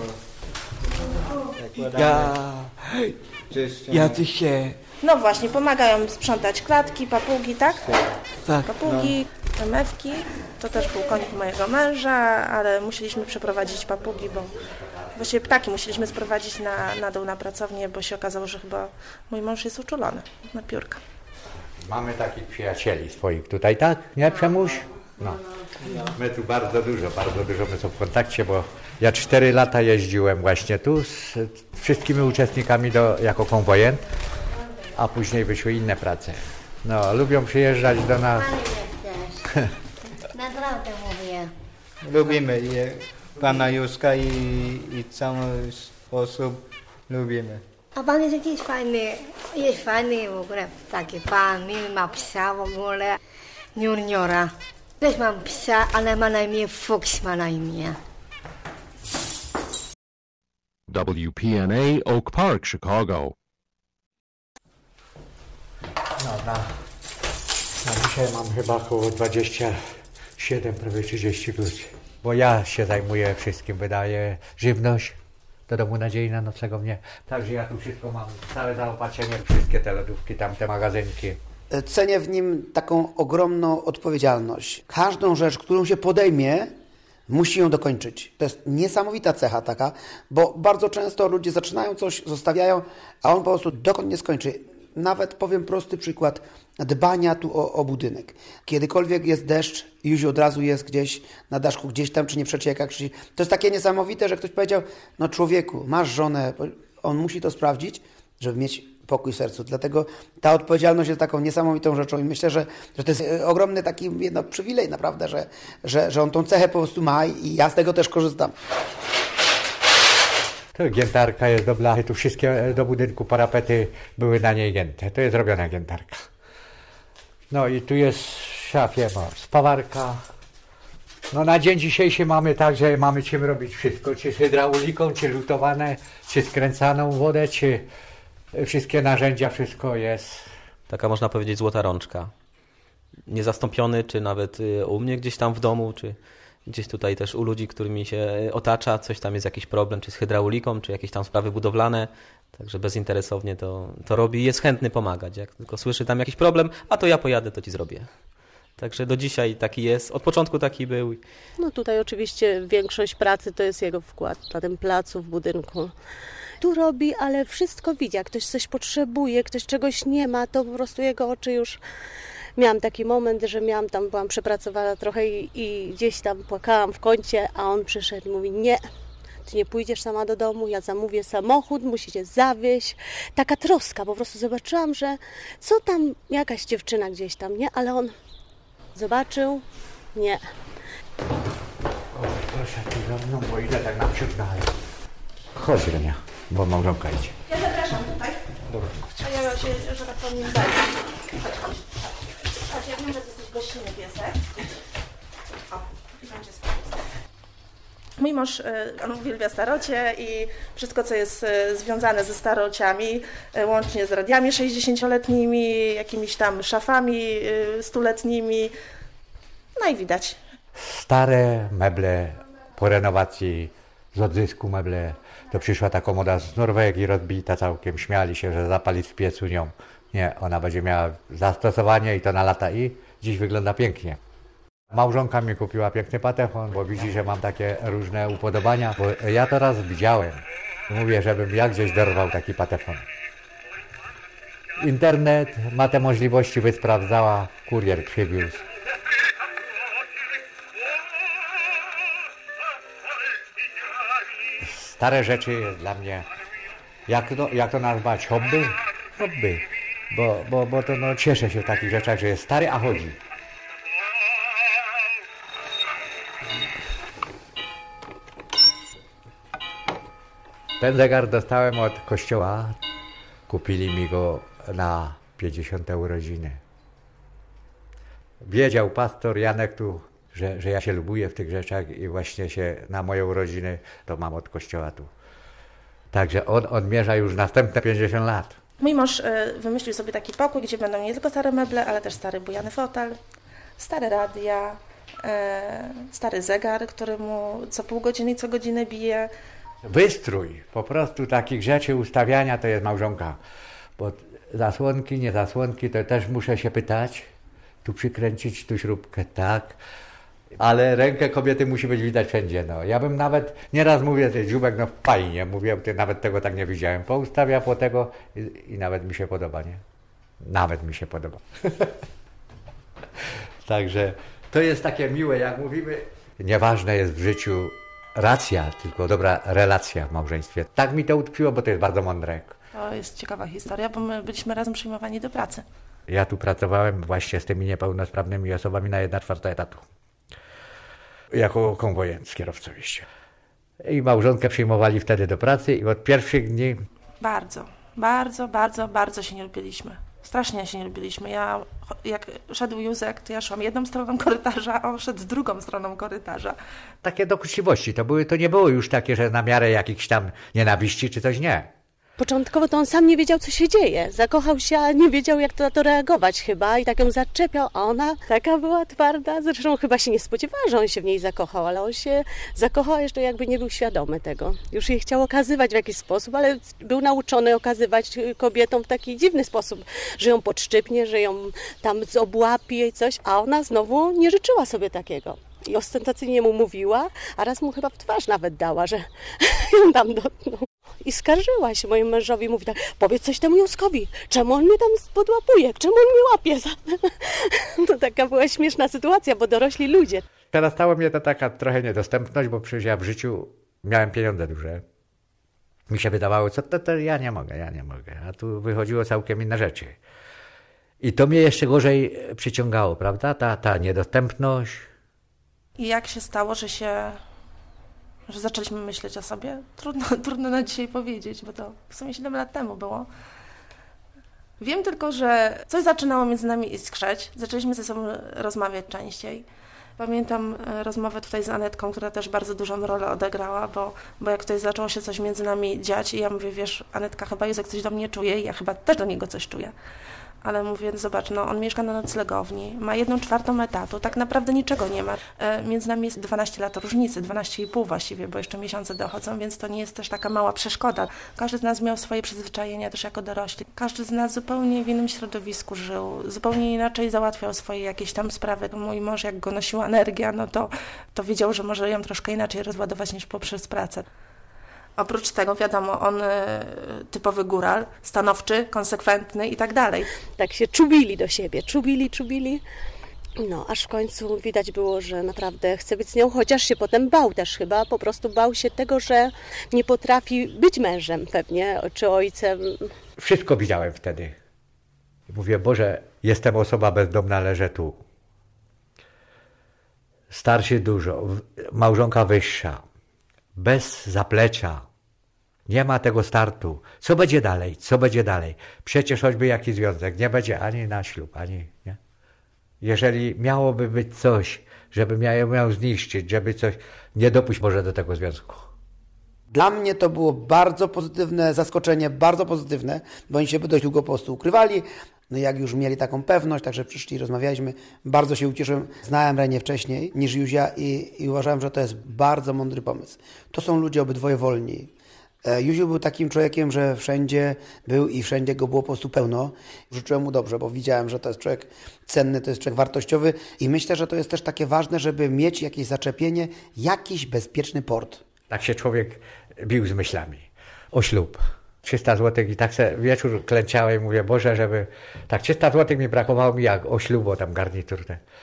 Jacyś się... No właśnie, pomagają sprzątać klatki, papugi, tak? Tak. Papugi, mewki, to też był konik mojego męża, ale musieliśmy przeprowadzić papugi, bo właściwie ptaki musieliśmy sprowadzić na dół na pracownię, bo się okazało, że chyba mój mąż jest uczulony na piórka. Mamy takich przyjacieli swoich tutaj, tak? Nie, Przemuś? No. My tu bardzo dużo my są w kontakcie, bo ja 4 lata jeździłem właśnie tu z wszystkimi uczestnikami jako konwojent, a później wyszły inne prace. No, lubią przyjeżdżać do nas. Naprawdę mówię. Lubimy pana Józka i całą osób lubimy. A pan jest fajny w ogóle, taki pan, ma psa w ogóle, juniora. Też mam psa, ale ma na imię Fuchs, ma na imię. WPNA Oak Park, Chicago. No, na dzisiaj mam chyba około 27, prawie 30 ludzi. Bo ja się zajmuję wszystkim, wydaję żywność do domu nadziei na noclegownię. Także ja tu wszystko mam, całe zaopatrzenie, wszystkie te lodówki, tamte magazynki. Cenię w nim taką ogromną odpowiedzialność. Każdą rzecz, którą się podejmie, musi ją dokończyć. To jest niesamowita cecha taka, bo bardzo często ludzie zaczynają coś, zostawiają, a on po prostu dokąd nie skończy. Nawet powiem prosty przykład dbania tu o budynek. Kiedykolwiek jest deszcz, Józiu od razu jest gdzieś na daszku, gdzieś tam, czy nie przecieka. To jest takie niesamowite, że ktoś powiedział, no człowieku, masz żonę, on musi to sprawdzić, żeby mieć pokój w sercu. Dlatego ta odpowiedzialność jest taką niesamowitą rzeczą i myślę, że to jest ogromny taki przywilej naprawdę, że on tą cechę po prostu ma i ja z tego też korzystam. To giętarka jest do blachy, tu wszystkie do budynku parapety były na niej gięte. To jest robiona giętarka. No i tu jest w szafie spawarka. No na dzień dzisiejszy mamy tak, że mamy czym robić wszystko, czy z hydrauliką, czy lutowane, czy skręcaną wodę, czy wszystkie narzędzia, wszystko jest. Taka można powiedzieć złota rączka. Niezastąpiony, czy nawet u mnie gdzieś tam w domu, czy gdzieś tutaj też u ludzi, którymi się otacza, coś tam jest jakiś problem, czy z hydrauliką, czy jakieś tam sprawy budowlane, także bezinteresownie to robi i jest chętny pomagać. Jak tylko słyszy tam jakiś problem, a to ja pojadę, to ci zrobię. Także do dzisiaj taki jest, od początku taki był. No tutaj oczywiście większość pracy to jest jego wkład na tym placu, w budynku. Tu robi, ale wszystko widzi, jak ktoś coś potrzebuje, ktoś czegoś nie ma, to po prostu jego oczy już... Miałam taki moment, że byłam przepracowana trochę i gdzieś tam płakałam w kącie, a on przyszedł i mówi, nie, ty nie pójdziesz sama do domu, ja zamówię samochód, musicie zawieźć. Taka troska, po prostu zobaczyłam, że co tam, jakaś dziewczyna gdzieś tam, nie? Ale on zobaczył, Nie. O, proszę tu za mną, bo idę tak naprzód dalej. Chodź, Renia, bo małżonka idzie. Ja zapraszam tutaj. Dobra. A ja się, że tak powiem, zajmę. Chodź. Chodź, ja wiem, że ty jesteś gościnny piesek. O, i będzie spokój. Mój mąż, on uwielbia starocie i wszystko, co jest związane ze starociami, łącznie z radiami 60-letnimi, jakimiś tam szafami 100-letnimi. No i widać. Stare meble po renowacji, z odzysku meble, to przyszła ta komoda z Norwegii rozbita całkiem, śmiali się, że zapalić w piecu nią. Nie, ona będzie miała zastosowanie i to na lata i dziś wygląda pięknie. Małżonka mi kupiła piękny patefon, bo widzi, że mam takie różne upodobania, bo ja to raz widziałem. Mówię, żebym ja gdzieś dorwał taki patefon. Internet ma te możliwości, by sprawdzała, kurier przywiózł. Stare rzeczy jest dla mnie, jak to nazwać, hobby? Hobby, bo to no, cieszę się w takich rzeczach, że jest stary, a chodzi. Ten zegar dostałem od kościoła. Kupili mi go na 50. urodziny. Wiedział pastor Janek tu, że ja się lubuję w tych rzeczach i właśnie się na moje urodziny to mam od kościoła tu. Także on odmierza już następne 50 lat. Mój mąż wymyślił sobie taki pokój, gdzie będą nie tylko stare meble, ale też stary bujany fotel, stare radia, stary zegar, który mu co pół godziny i co godzinę bije. Wystrój po prostu takich rzeczy ustawiania to jest małżonka. Bo zasłonki, nie zasłonki, to też muszę się pytać. Tu przykręcić, tu śrubkę, tak. Ale rękę kobiety musi być widać wszędzie. No. Ja bym nawet, nieraz mówię, że dziubek, no fajnie, mówię, nawet tego tak nie widziałem. Poustawia po tego i nawet mi się podoba, nie? Nawet mi się podoba. Także to jest takie miłe, jak mówimy. Nieważne jest w życiu racja, tylko dobra relacja w małżeństwie. Tak mi to utkwiło, bo to jest bardzo mądre. To jest ciekawa historia, bo my byliśmy razem przyjmowani do pracy. Ja tu pracowałem właśnie z tymi niepełnosprawnymi osobami na 1/4 etatu. Jako konwojent kierowcowiście. I małżonkę przyjmowali wtedy do pracy i od pierwszych dni... Bardzo się nie lubiliśmy. Strasznie się nie lubiliśmy. Jak szedł Józek, to ja szłam jedną stroną korytarza, a on szedł drugą stroną korytarza. Takie dokuczliwości. To nie było już takie, że na miarę jakichś tam nienawiści czy coś, nie. Początkowo to on sam nie wiedział, co się dzieje. Zakochał się, a nie wiedział, jak na to reagować chyba i tak ją zaczepiał, a ona taka była twarda. Zresztą chyba się nie spodziewała, że on się w niej zakochał, ale on się zakochał jeszcze jakby nie był świadomy tego. Już jej chciał okazywać w jakiś sposób, ale był nauczony okazywać kobietom w taki dziwny sposób, że ją podszczypnie, że ją tam obłapie i coś, a ona znowu nie życzyła sobie takiego. I ostentacyjnie mu mówiła, a raz mu chyba w twarz nawet dała, że ją tam dotknął. I skarżyła się mojemu mężowi, mówi tak, powiedz coś temu Józkowi, czemu on mnie tam podłapuje, czemu on mnie łapie? To taka była śmieszna sytuacja, bo dorośli ludzie. Przerastało mnie to taka trochę niedostępność, bo przecież ja w życiu miałem pieniądze duże. Mi się wydawało, to ja nie mogę, a tu wychodziło całkiem inne rzeczy. I to mnie jeszcze gorzej przyciągało, prawda, ta niedostępność. I jak się stało, że zaczęliśmy myśleć o sobie? Trudno na dzisiaj powiedzieć, bo to w sumie 7 lat temu było. Wiem tylko, że coś zaczynało między nami iskrzeć. Zaczęliśmy ze sobą rozmawiać częściej. Pamiętam rozmowę tutaj z Anetką, która też bardzo dużą rolę odegrała, bo jak tutaj zaczęło się coś między nami dziać i ja mówię, wiesz, Anetka, chyba Józek coś do mnie czuje i ja chyba też do niego coś czuję. Ale mówię, zobacz, no on mieszka na noclegowni, ma 1/4 etatu, tak naprawdę niczego nie ma. Między nami jest 12 lat różnicy, 12,5 właściwie, bo jeszcze miesiące dochodzą, więc to nie jest też taka mała przeszkoda. Każdy z nas miał swoje przyzwyczajenia też jako dorośli. Każdy z nas zupełnie w innym środowisku żył, zupełnie inaczej załatwiał swoje jakieś tam sprawy. Mój mąż, jak go nosiła energia, no to wiedział, że może ją troszkę inaczej rozładować niż poprzez pracę. Oprócz tego, wiadomo, on typowy góral, stanowczy, konsekwentny i tak dalej. Tak się czubili do siebie, czubili. No, aż w końcu widać było, że naprawdę chce być z nią, chociaż się potem bał też chyba, po prostu bał się tego, że nie potrafi być mężem pewnie, czy ojcem. Wszystko widziałem wtedy. Mówię, Boże, jestem osoba bezdomna, leżę tu. starszy dużo, małżonka wyższa, bez zaplecza. Nie ma tego startu. Co będzie dalej? Co będzie dalej? Przecież choćby jaki związek, nie będzie ani na ślub, ani nie. Jeżeli miałoby być coś, żeby miał zniszczyć, żeby coś, nie dopuść może do tego związku. Dla mnie to było bardzo pozytywne zaskoczenie, bardzo pozytywne, bo oni się dość długo po prostu ukrywali. No jak już mieli taką pewność, także przyszli, rozmawialiśmy, bardzo się ucieszyłem. Znałem Renię wcześniej niż Józia i uważałem, że to jest bardzo mądry pomysł. To są ludzie obydwoje wolni. Józiu był takim człowiekiem, że wszędzie był i wszędzie go było po prostu pełno. Życzyłem mu dobrze, bo widziałem, że to jest człowiek cenny, to jest człowiek wartościowy i myślę, że to jest też takie ważne, żeby mieć jakieś zaczepienie, jakiś bezpieczny port. Tak się człowiek bił z myślami o ślub. 300 zł i tak se wieczór klęczałem i mówię, Boże, żeby tak 300 zł mi brakowało mi jak o ślub, bo tam garnitur.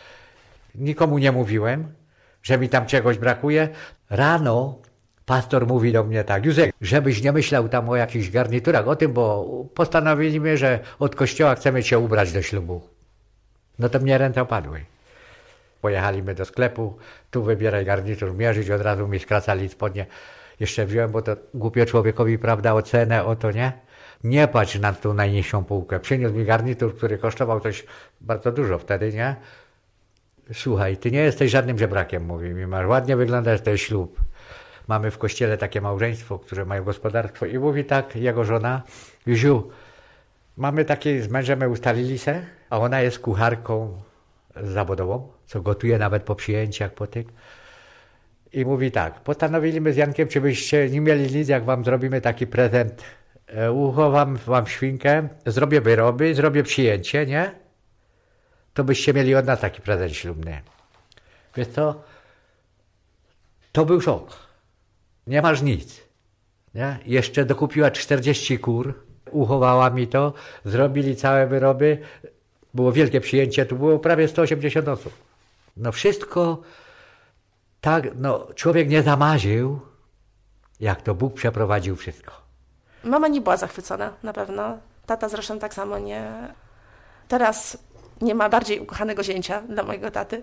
Nikomu nie mówiłem, że mi tam czegoś brakuje. Rano pastor mówi do mnie tak, Józek, żebyś nie myślał tam o jakichś garniturach, o tym, bo postanowiliśmy, że od kościoła chcemy cię ubrać do ślubu. No to mnie ręce opadły. Pojechaliśmy do sklepu, tu wybieraj garnitur, mierzyć, od razu mi skracali spodnie. Jeszcze wziąłem, bo to głupio człowiekowi, prawda, ocenę o to, nie? Nie patrz na tą najniższą półkę. Przyniósł mi garnitur, który kosztował coś bardzo dużo wtedy, nie? Słuchaj, ty nie jesteś żadnym żebrakiem, mówi mi, masz ładnie wyglądać, to jest ślub. Mamy w kościele takie małżeństwo, które mają gospodarstwo i mówi tak, jego żona, Józiu, mamy takie z mężem, my ustalili se, a ona jest kucharką zawodową, co gotuje nawet po przyjęciach, po tych. I mówi tak, postanowiliśmy z Jankiem, czy byście nie mieli nic, jak wam zrobimy taki prezent. Uchowam wam świnkę, zrobię wyroby, zrobię przyjęcie, nie? To byście mieli od nas taki prezent ślubny. Wiesz co? To był szok. Nie masz nic. Nie? Jeszcze dokupiła 40 kur, uchowała mi to, zrobili całe wyroby. Było wielkie przyjęcie, tu było prawie 180 osób. No wszystko tak, no człowiek nie zamarzył, jak to Bóg przeprowadził wszystko. Mama nie była zachwycona, na pewno. Tata zresztą tak samo nie. Teraz nie ma bardziej ukochanego zięcia dla mojego taty.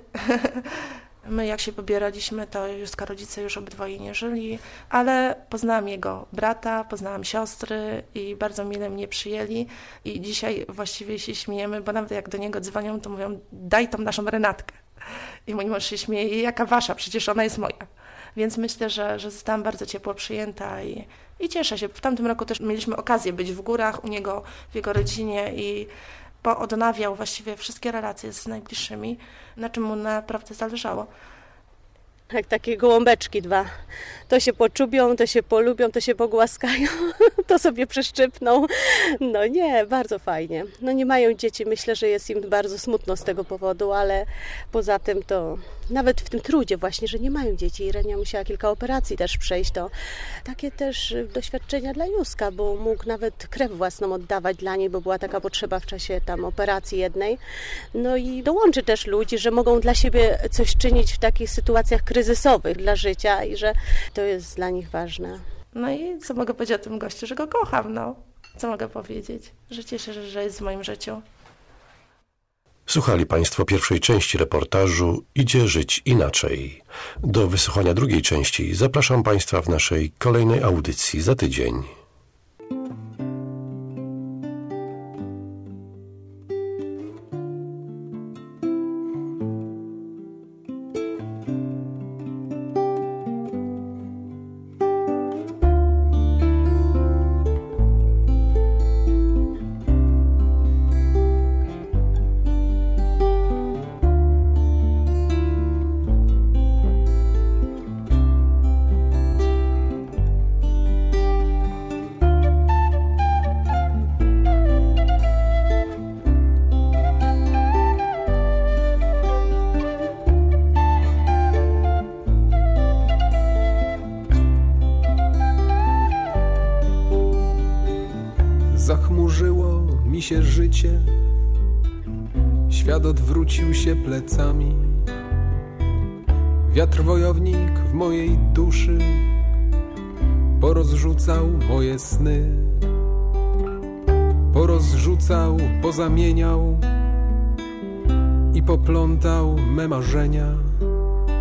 My jak się pobieraliśmy, to Józka rodzice już obydwoje nie żyli, ale poznałam jego brata, poznałam siostry i bardzo mile mnie przyjęli i dzisiaj właściwie się śmiejemy, bo nawet jak do niego dzwonią, to mówią, daj tą naszą Renatkę. I mój mąż się śmieje, jaka wasza, przecież ona jest moja. Więc myślę, że zostałam bardzo ciepło przyjęta i cieszę się. W tamtym roku też mieliśmy okazję być w górach u niego, w jego rodzinie i odnawiał właściwie wszystkie relacje z najbliższymi, na czym mu naprawdę zależało. Jak takie gołąbeczki dwa. To się poczubią, to się polubią, to się pogłaskają, to sobie przeszczypną. No nie, bardzo fajnie. No nie mają dzieci, myślę, że jest im bardzo smutno z tego powodu, ale poza tym to nawet w tym trudzie właśnie, że nie mają dzieci. I Renia musiała kilka operacji też przejść. To takie też doświadczenia dla Józka, bo mógł nawet krew własną oddawać dla niej, bo była taka potrzeba w czasie tam operacji jednej. No i dołączy też ludzi, że mogą dla siebie coś czynić w takich sytuacjach kryzysowych dla życia i że to jest dla nich ważne. No i co mogę powiedzieć o tym gościu, że go kocham, no. Co mogę powiedzieć? Że cieszę się, że jest w moim życiu. Słuchali Państwo pierwszej części reportażu Idzie żyć inaczej. Do wysłuchania drugiej części zapraszam Państwa w naszej kolejnej audycji za tydzień. Zachmurzyło mi się życie, świat odwrócił się plecami. Wiatr wojownik w mojej duszy porozrzucał moje sny, porozrzucał, pozamieniał i poplątał me marzenia.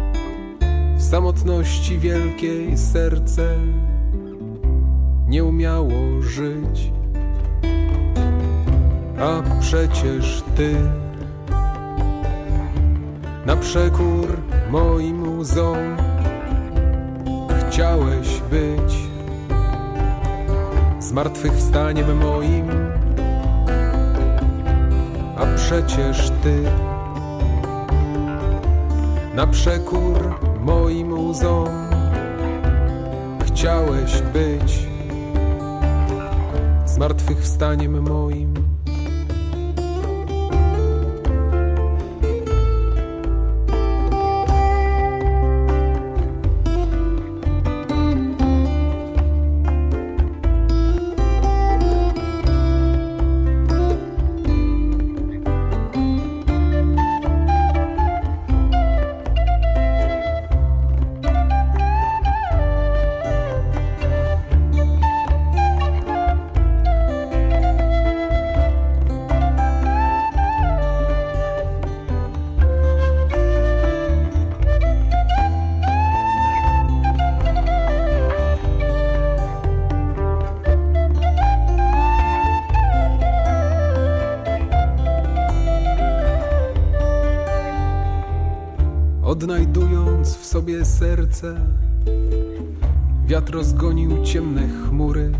samotności wielkiej serce nie umiało żyć. A przecież Ty na przekór moim łzom chciałeś być zmartwychwstaniem moim. A przecież Ty na przekór moim łzom chciałeś być zmartwychwstaniem moim. Odnajdując w sobie serce, wiatr rozgonił ciemne chmury.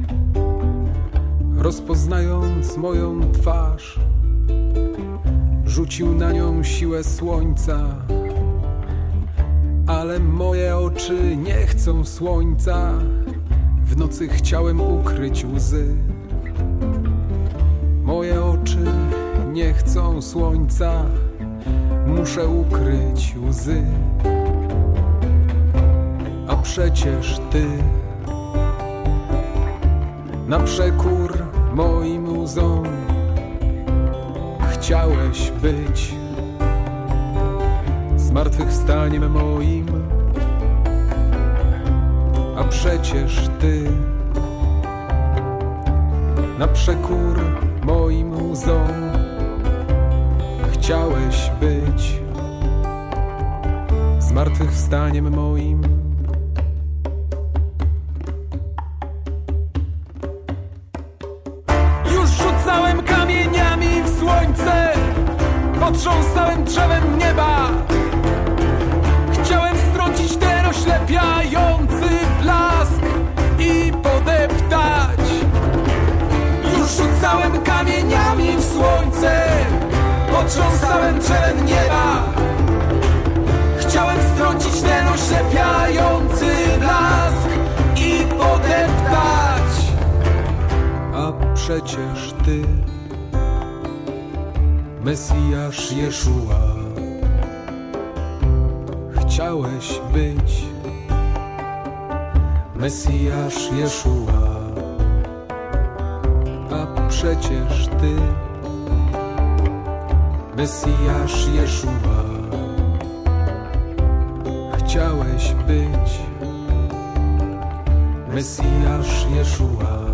Rozpoznając moją twarz, rzucił na nią siłę słońca. Ale moje oczy nie chcą słońca, w nocy chciałem ukryć łzy. Moje oczy nie chcą słońca, muszę ukryć łzy. A przecież Ty na przekór moim łzom chciałeś być zmartwychwstaniem moim. A przecież Ty na przekór moim łzom chciałeś być zmartwychwstaniem moim. Już rzucałem kamieniami w słońce, potrząsałem drzewem nieba. Chciałem strącić ten oślepiający blask i podeptać. Już rzucałem kamieniami w słońce, potrząsałem drzewem nieba. Chciałem strącić ten oślepiający blask i podeptać. A przecież Ty, Mesjasz Jeszua, chciałeś być Mesjasz Jeszua. A przecież Ty, Mesjasz Jeszua, chciałeś być Mesjasz Jeszua.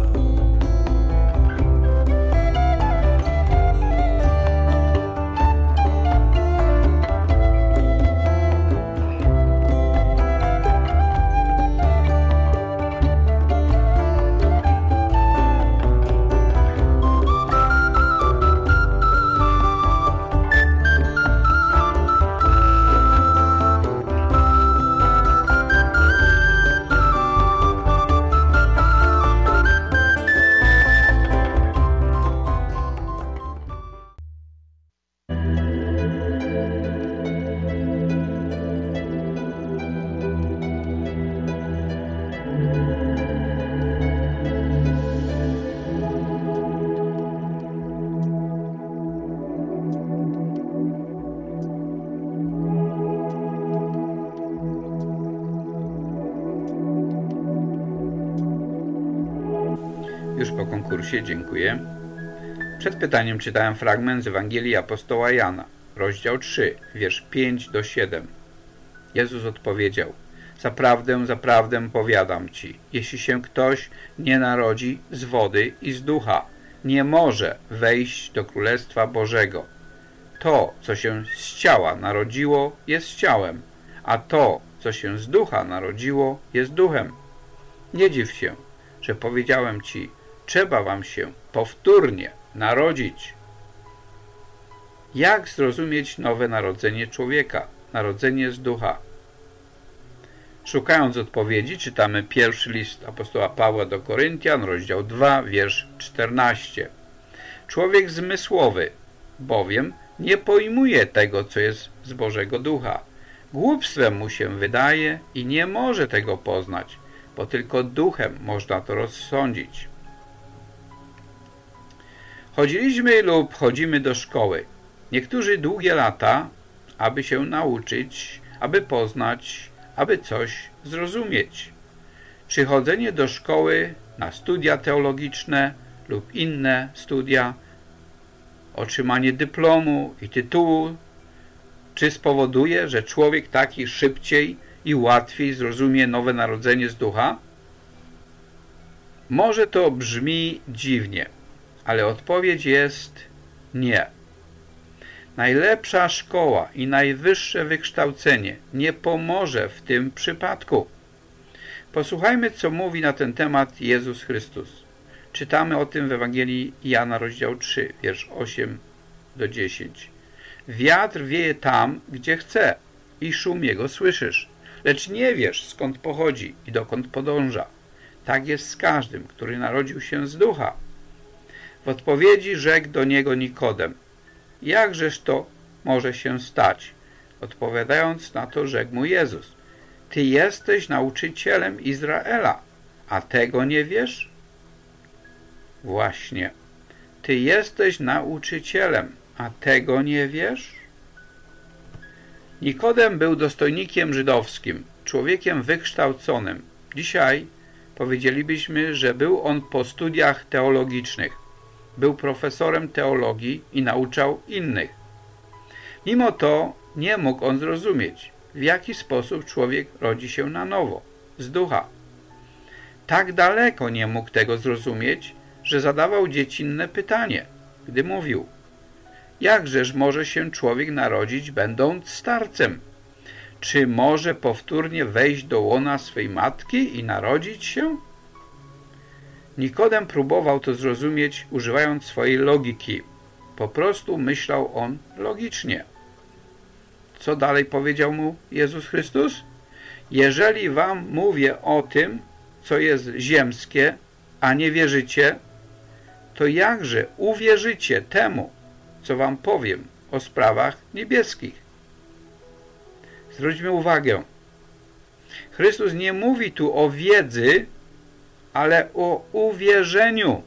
Już po konkursie, dziękuję. Przed pytaniem czytałem fragment z Ewangelii apostoła Jana, rozdział 3, wiersz 5-7. Jezus odpowiedział: Zaprawdę, zaprawdę powiadam ci, jeśli się ktoś nie narodzi z wody i z ducha, nie może wejść do Królestwa Bożego. To, co się z ciała narodziło, jest ciałem, a to, co się z ducha narodziło, jest duchem. Nie dziw się, że powiedziałem ci, trzeba wam się powtórnie narodzić. Jak zrozumieć nowe narodzenie człowieka, narodzenie z ducha? Szukając odpowiedzi, czytamy pierwszy list apostoła Pawła do Koryntian, rozdział 2, wiersz 14. Człowiek zmysłowy bowiem nie pojmuje tego, co jest z Bożego Ducha. Głupstwem mu się wydaje i nie może tego poznać, bo tylko duchem można to rozsądzić. Chodziliśmy lub chodzimy do szkoły. Niektórzy długie lata, aby się nauczyć, aby poznać, aby coś zrozumieć. Czy chodzenie do szkoły na studia teologiczne lub inne studia, otrzymanie dyplomu i tytułu, czy spowoduje, że człowiek taki szybciej i łatwiej zrozumie nowe narodzenie z ducha? Może to brzmi dziwnie, ale odpowiedź jest nie. Najlepsza szkoła i najwyższe wykształcenie nie pomoże w tym przypadku. Posłuchajmy, co mówi na ten temat Jezus Chrystus. Czytamy o tym w Ewangelii Jana, rozdział 3, wiersz 8 do 10. Wiatr wieje tam, gdzie chce i szum jego słyszysz, lecz nie wiesz, skąd pochodzi i dokąd podąża. Tak jest z każdym, który narodził się z ducha. W odpowiedzi rzekł do niego Nikodem: jakżeż to może się stać? Odpowiadając na to, rzekł mu Jezus: Ty jesteś nauczycielem Izraela, a tego nie wiesz? Właśnie. Ty jesteś nauczycielem, a tego nie wiesz? Nikodem był dostojnikiem żydowskim, człowiekiem wykształconym. Dzisiaj powiedzielibyśmy, że był on po studiach teologicznych. Był profesorem teologii i nauczał innych. Mimo to nie mógł on zrozumieć, w jaki sposób człowiek rodzi się na nowo, z ducha. Tak daleko nie mógł tego zrozumieć, że zadawał dziecinne pytanie, gdy mówił: jakżeż może się człowiek narodzić, będąc starcem? Czy może powtórnie wejść do łona swej matki i narodzić się? Nikodem próbował to zrozumieć, używając swojej logiki. Po prostu myślał on logicznie. Co dalej powiedział mu Jezus Chrystus? Jeżeli wam mówię o tym, co jest ziemskie, a nie wierzycie, to jakże uwierzycie temu, co wam powiem o sprawach niebieskich? Zwróćmy uwagę. Chrystus nie mówi tu o wiedzy, ale o uwierzeniu.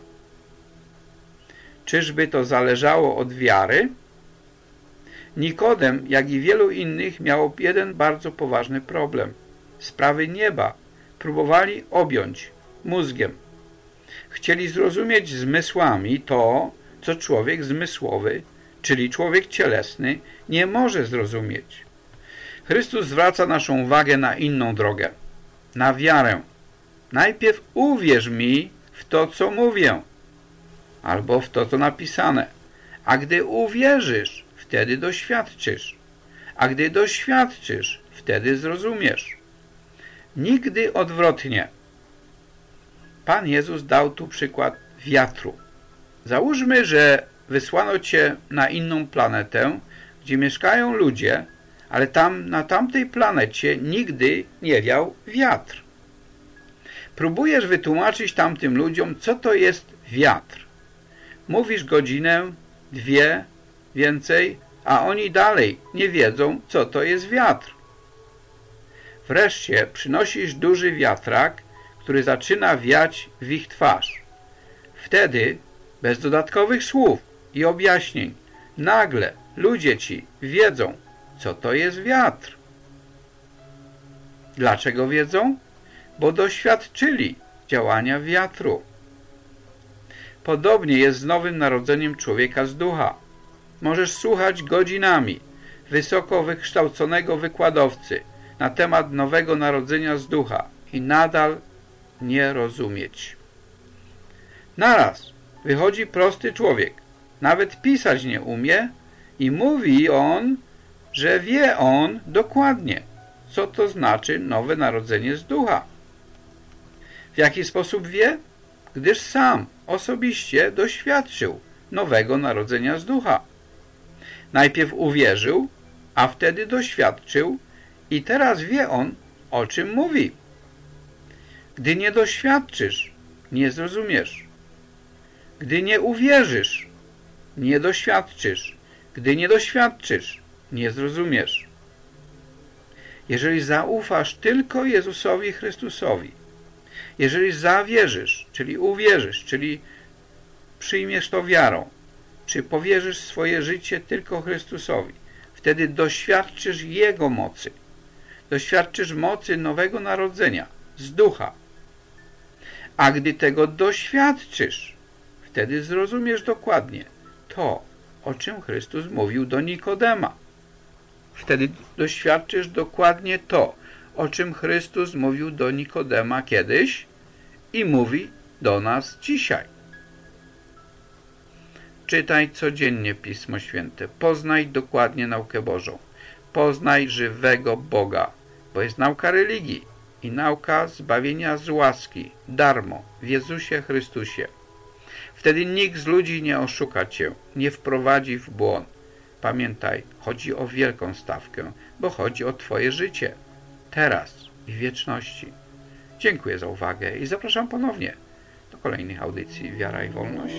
Czyżby to zależało od wiary? Nikodem, jak i wielu innych, miał jeden bardzo poważny problem. Sprawy nieba próbowali objąć mózgiem. Chcieli zrozumieć zmysłami to, co człowiek zmysłowy, czyli człowiek cielesny, nie może zrozumieć. Chrystus zwraca naszą uwagę na inną drogę, na wiarę. Najpierw uwierz mi w to, co mówię, albo w to, co napisane. A gdy uwierzysz, wtedy doświadczysz. A gdy doświadczysz, wtedy zrozumiesz. Nigdy odwrotnie. Pan Jezus dał tu przykład wiatru. Załóżmy, że wysłano cię na inną planetę, gdzie mieszkają ludzie, ale na tamtej planecie nigdy nie wiał wiatr. Próbujesz wytłumaczyć tamtym ludziom, co to jest wiatr. Mówisz godzinę, dwie, więcej, a oni dalej nie wiedzą, co to jest wiatr. Wreszcie przynosisz duży wiatrak, który zaczyna wiać w ich twarz. Wtedy, bez dodatkowych słów i objaśnień, nagle ludzie ci wiedzą, co to jest wiatr. Dlaczego wiedzą? Bo doświadczyli działania wiatru. Podobnie jest z nowym narodzeniem człowieka z ducha. Możesz słuchać godzinami wysoko wykształconego wykładowcy na temat nowego narodzenia z ducha i nadal nie rozumieć. Naraz wychodzi prosty człowiek, nawet pisać nie umie i mówi on, że wie on dokładnie, co to znaczy nowe narodzenie z ducha. W jaki sposób wie? Gdyż sam osobiście doświadczył nowego narodzenia z ducha. Najpierw uwierzył, a wtedy doświadczył i teraz wie on, o czym mówi. Gdy nie doświadczysz, nie zrozumiesz. Gdy nie uwierzysz, nie doświadczysz. Gdy nie doświadczysz, nie zrozumiesz. Jeżeli zaufasz tylko Jezusowi Chrystusowi, jeżeli zawierzysz, czyli uwierzysz, czyli przyjmiesz to wiarą, czy powierzysz swoje życie tylko Chrystusowi, wtedy doświadczysz Jego mocy. Doświadczysz mocy nowego narodzenia z ducha. A gdy tego doświadczysz, wtedy zrozumiesz dokładnie to, o czym Chrystus mówił do Nikodema. Wtedy doświadczysz dokładnie to, o czym Chrystus mówił do Nikodema kiedyś i mówi do nas dzisiaj. Czytaj codziennie Pismo Święte. Poznaj dokładnie naukę Bożą. Poznaj żywego Boga, bo jest nauka religii i nauka zbawienia z łaski, darmo, w Jezusie Chrystusie. Wtedy nikt z ludzi nie oszuka cię, nie wprowadzi w błąd. Pamiętaj, chodzi o wielką stawkę, bo chodzi o twoje życie, teraz i w wieczności. Dziękuję za uwagę i zapraszam ponownie do kolejnych audycji Wiara i Wolność.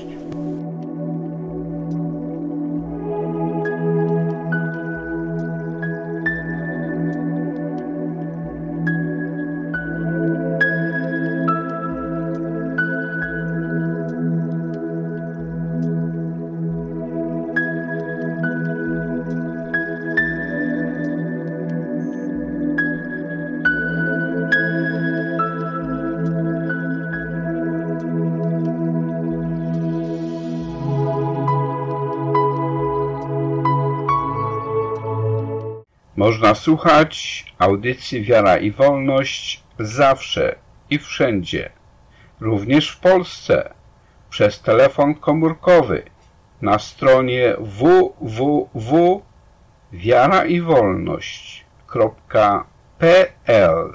Można słuchać audycji Wiara i Wolność zawsze i wszędzie, również w Polsce, przez telefon komórkowy na stronie www.wiaraiwolność.pl.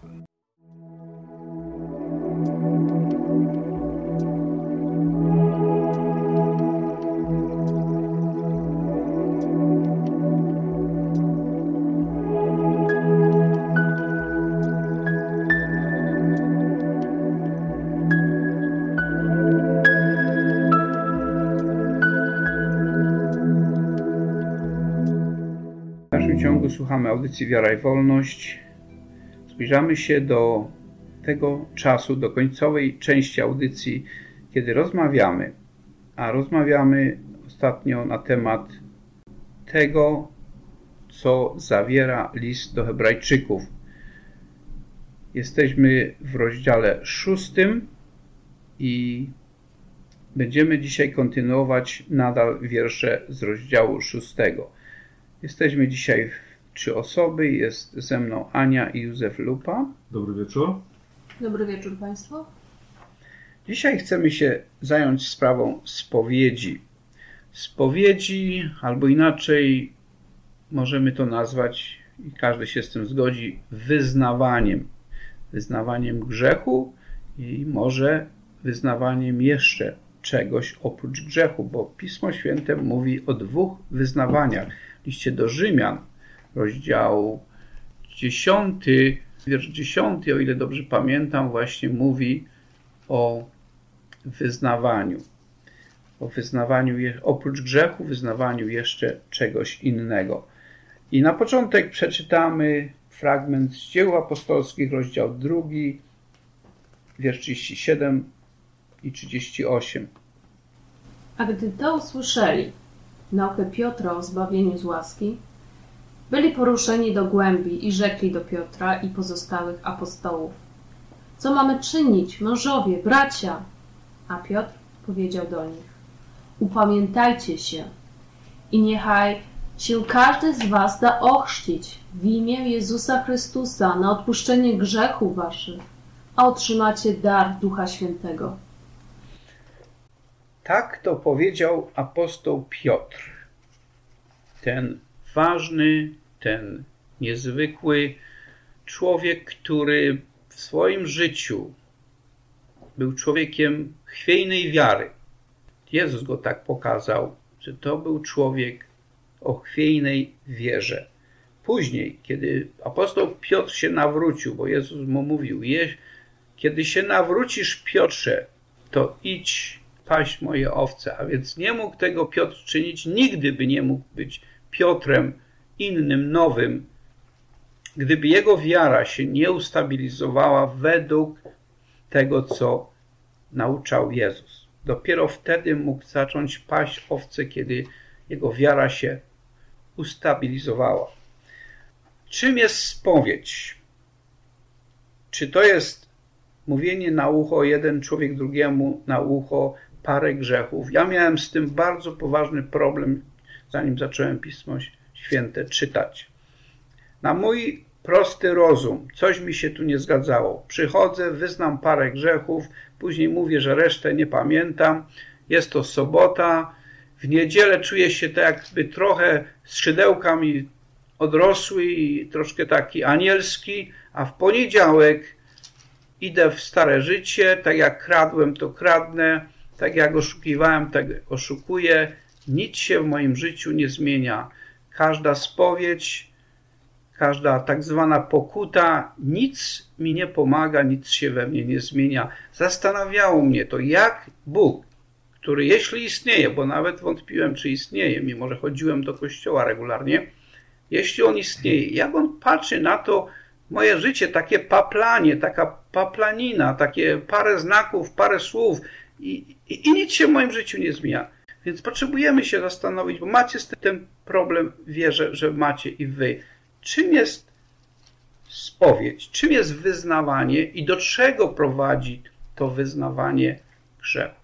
W dalszym ciągu słuchamy audycji Wiara i Wolność. Zbliżamy się do tego czasu, do końcowej części audycji, kiedy rozmawiamy. A rozmawiamy ostatnio na temat tego, co zawiera list do Hebrajczyków. Jesteśmy w rozdziale 6 i będziemy dzisiaj kontynuować nadal wiersze z rozdziału 6. Jesteśmy dzisiaj 3 osoby. Jest ze mną Ania i Józef Lupa. Dobry wieczór. Dobry wieczór Państwu. Dzisiaj chcemy się zająć sprawą spowiedzi. Spowiedzi, albo inaczej możemy to nazwać, i każdy się z tym zgodzi, wyznawaniem. Wyznawaniem grzechu i może wyznawaniem jeszcze czegoś oprócz grzechu, bo Pismo Święte mówi o 2 wyznawaniach. W liście do Rzymian, rozdział 10, wiersz 10, o ile dobrze pamiętam, właśnie mówi o wyznawaniu. O wyznawaniu oprócz grzechu, wyznawaniu jeszcze czegoś innego. I na początek przeczytamy fragment z Dzieł Apostolskich, rozdział 2, wiersz 37 i 38. A gdy to usłyszeli, naukę Piotra o zbawieniu z łaski, byli poruszeni do głębi i rzekli do Piotra i pozostałych apostołów: co mamy czynić, mężowie, bracia? A Piotr powiedział do nich: upamiętajcie się i niechaj się każdy z was da ochrzcić w imię Jezusa Chrystusa na odpuszczenie grzechów waszych, a otrzymacie dar Ducha Świętego. Tak to powiedział apostoł Piotr. Ten ważny, ten niezwykły, człowiek, który w swoim życiu był człowiekiem chwiejnej wiary. Jezus go tak pokazał, że to był człowiek o chwiejnej wierze. Później, kiedy apostoł Piotr się nawrócił, bo Jezus mu mówił, kiedy się nawrócisz, Piotrze, to idź paść moje owce. A więc nie mógł tego Piotr czynić, nigdy by nie mógł być Piotrem innym, nowym, gdyby jego wiara się nie ustabilizowała według tego, co nauczał Jezus. Dopiero wtedy mógł zacząć paść owce, kiedy jego wiara się ustabilizowała. Czym jest spowiedź? Czy to jest mówienie na ucho jeden człowiek drugiemu na ucho parę grzechów? Ja miałem z tym bardzo poważny problem, zanim zacząłem Pismo Święte czytać. Na mój prosty rozum coś mi się tu nie zgadzało. Przychodzę, wyznam parę grzechów, później mówię, że resztę nie pamiętam. Jest to sobota. W niedzielę czuję się tak, jakby trochę skrzydełka mi odrosły i troszkę taki anielski, a w poniedziałek idę w stare życie, tak jak kradłem, to kradnę, tak jak oszukiwałem, tak oszukuję. Nic się w moim życiu nie zmienia. Każda spowiedź, każda tak zwana pokuta, nic mi nie pomaga, nic się we mnie nie zmienia. Zastanawiało mnie to, jak Bóg, który jeśli istnieje, bo nawet wątpiłem, czy istnieje, mimo że chodziłem do kościoła regularnie, jeśli On istnieje, jak On patrzy na to moje życie, takie paplanie, taka paplanina, takie parę znaków, parę słów i nic się w moim życiu nie zmienia. Więc potrzebujemy się zastanowić, bo macie z tym problem, wierzę, że macie i wy. Czym jest spowiedź? Czym jest wyznawanie i do czego prowadzi to wyznawanie grzechów?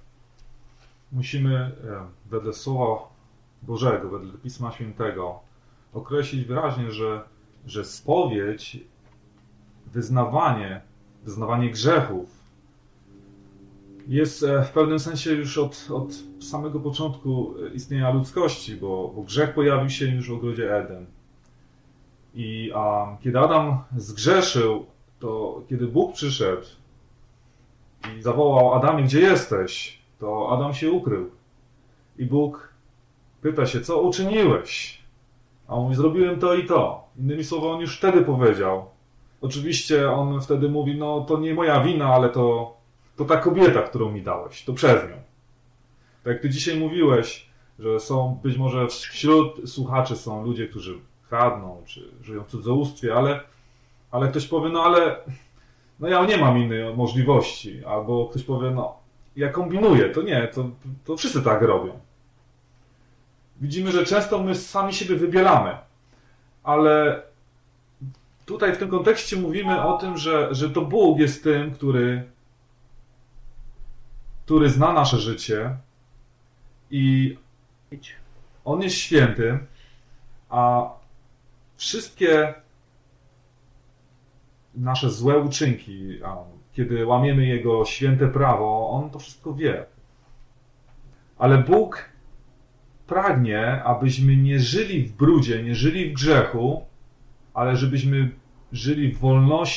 Musimy wedle Słowa Bożego, wedle Pisma Świętego określić wyraźnie, że spowiedź, wyznawanie grzechów jest w pewnym sensie już od samego początku istnienia ludzkości, bo grzech pojawił się już w ogrodzie Eden. I kiedy Adam zgrzeszył, to kiedy Bóg przyszedł i zawołał: Adamie, gdzie jesteś? To Adam się ukrył. I Bóg pyta się: co uczyniłeś? A on mówi: zrobiłem to i to. Innymi słowy, on już wtedy powiedział. Oczywiście on wtedy mówi: no to nie moja wina, ale to ta kobieta, którą mi dałeś, to przez nią. Tak jak ty dzisiaj mówiłeś, że są być może wśród słuchaczy są ludzie, którzy kradną, czy żyją w cudzołóstwie, ale ktoś powie: no ja nie mam innej możliwości. Albo ktoś powie: no ja kombinuję. To nie, to wszyscy tak robią. Widzimy, że często my sami siebie wybieramy, ale tutaj w tym kontekście mówimy o tym, że to Bóg jest tym, który zna nasze życie i On jest święty, a wszystkie nasze złe uczynki, kiedy łamiemy Jego święte prawo, On to wszystko wie. Ale Bóg pragnie, abyśmy nie żyli w brudzie, nie żyli w grzechu, ale żebyśmy żyli w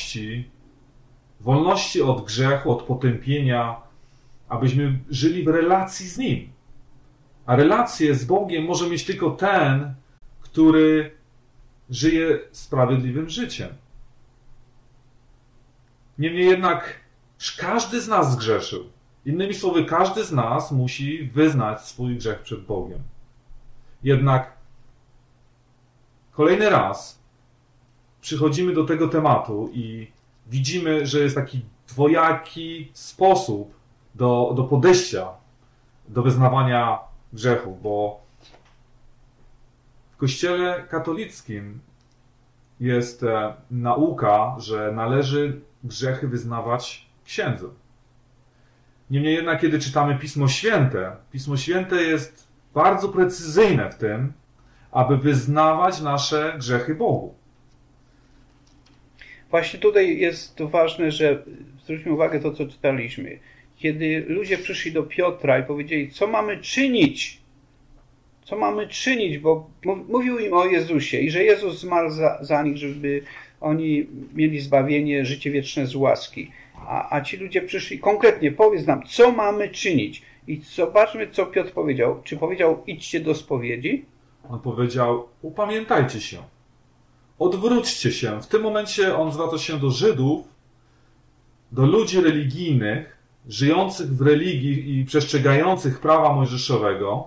wolności od grzechu, od potępienia, abyśmy żyli w relacji z Nim. A relację z Bogiem może mieć tylko ten, który żyje sprawiedliwym życiem. Niemniej jednak każdy z nas zgrzeszył. Innymi słowy, każdy z nas musi wyznać swój grzech przed Bogiem. Jednak kolejny raz przychodzimy do tego tematu i widzimy, że jest taki dwojaki sposób do podejścia do wyznawania grzechów, bo w Kościele katolickim jest nauka, że należy grzechy wyznawać księdzu. Niemniej jednak, kiedy czytamy Pismo Święte jest bardzo precyzyjne w tym, aby wyznawać nasze grzechy Bogu. Właśnie tutaj jest ważne, że zwróćmy uwagę to, co czytaliśmy. Kiedy ludzie przyszli do Piotra i powiedzieli: co mamy czynić? Co mamy czynić? Bo mówił im o Jezusie i że Jezus zmarł za nich, żeby oni mieli zbawienie, życie wieczne z łaski. A ci ludzie przyszli konkretnie, powiedz nam, co mamy czynić? I zobaczmy, co Piotr powiedział. Czy powiedział, idźcie do spowiedzi? On powiedział, upamiętajcie się. Odwróćcie się. W tym momencie on zwraca się do Żydów, do ludzi religijnych, żyjących w religii i przestrzegających prawa mojżeszowego,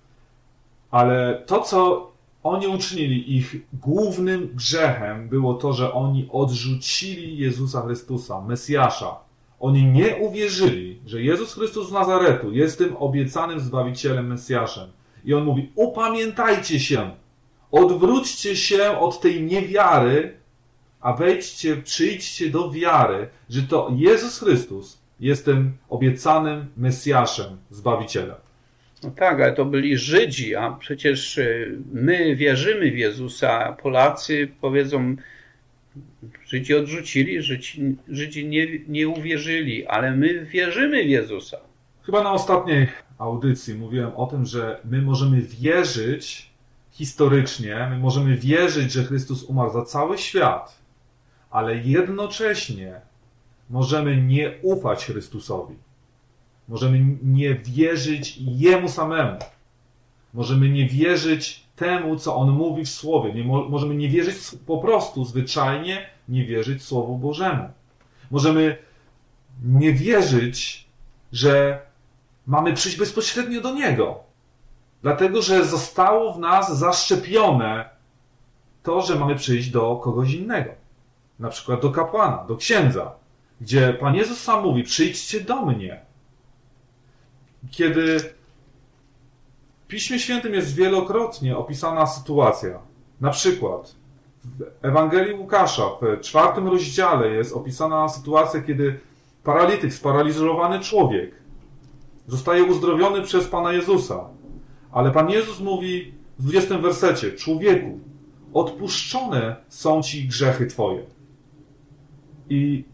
ale to, co oni uczynili, ich głównym grzechem było to, że oni odrzucili Jezusa Chrystusa, Mesjasza. Oni nie uwierzyli, że Jezus Chrystus z Nazaretu jest tym obiecanym Zbawicielem, Mesjaszem. I on mówi, upamiętajcie się, odwróćcie się od tej niewiary, a przyjdźcie do wiary, że to Jezus Chrystus jest tym obiecanym Mesjaszem, Zbawicielem. No tak, ale to byli Żydzi, a przecież my wierzymy w Jezusa. Polacy powiedzą, Żydzi odrzucili, Żydzi nie uwierzyli, ale my wierzymy w Jezusa. Chyba na ostatniej audycji mówiłem o tym, że my możemy wierzyć historycznie, my możemy wierzyć, że Chrystus umarł za cały świat, ale jednocześnie możemy nie ufać Chrystusowi. Możemy nie wierzyć Jemu samemu. Możemy nie wierzyć temu, co On mówi w Słowie. Możemy nie wierzyć po prostu, zwyczajnie nie wierzyć Słowu Bożemu. Możemy nie wierzyć, że mamy przyjść bezpośrednio do Niego. Dlatego, że zostało w nas zaszczepione to, że mamy przyjść do kogoś innego. Na przykład do kapłana, do księdza, gdzie Pan Jezus sam mówi, przyjdźcie do mnie. Kiedy w Piśmie Świętym jest wielokrotnie opisana sytuacja. Na przykład w Ewangelii Łukasza w 4 rozdziale jest opisana sytuacja, kiedy paralityk, sparaliżowany człowiek zostaje uzdrowiony przez Pana Jezusa. Ale Pan Jezus mówi w 20 wersecie, człowieku, odpuszczone są ci grzechy twoje. I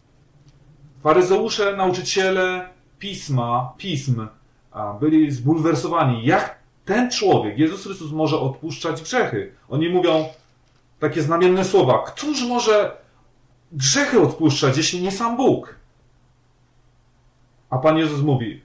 faryzeusze, nauczyciele pism byli zbulwersowani. Jak ten człowiek, Jezus Chrystus, może odpuszczać grzechy? Oni mówią takie znamienne słowa. Któż może grzechy odpuszczać, jeśli nie sam Bóg? A Pan Jezus mówi,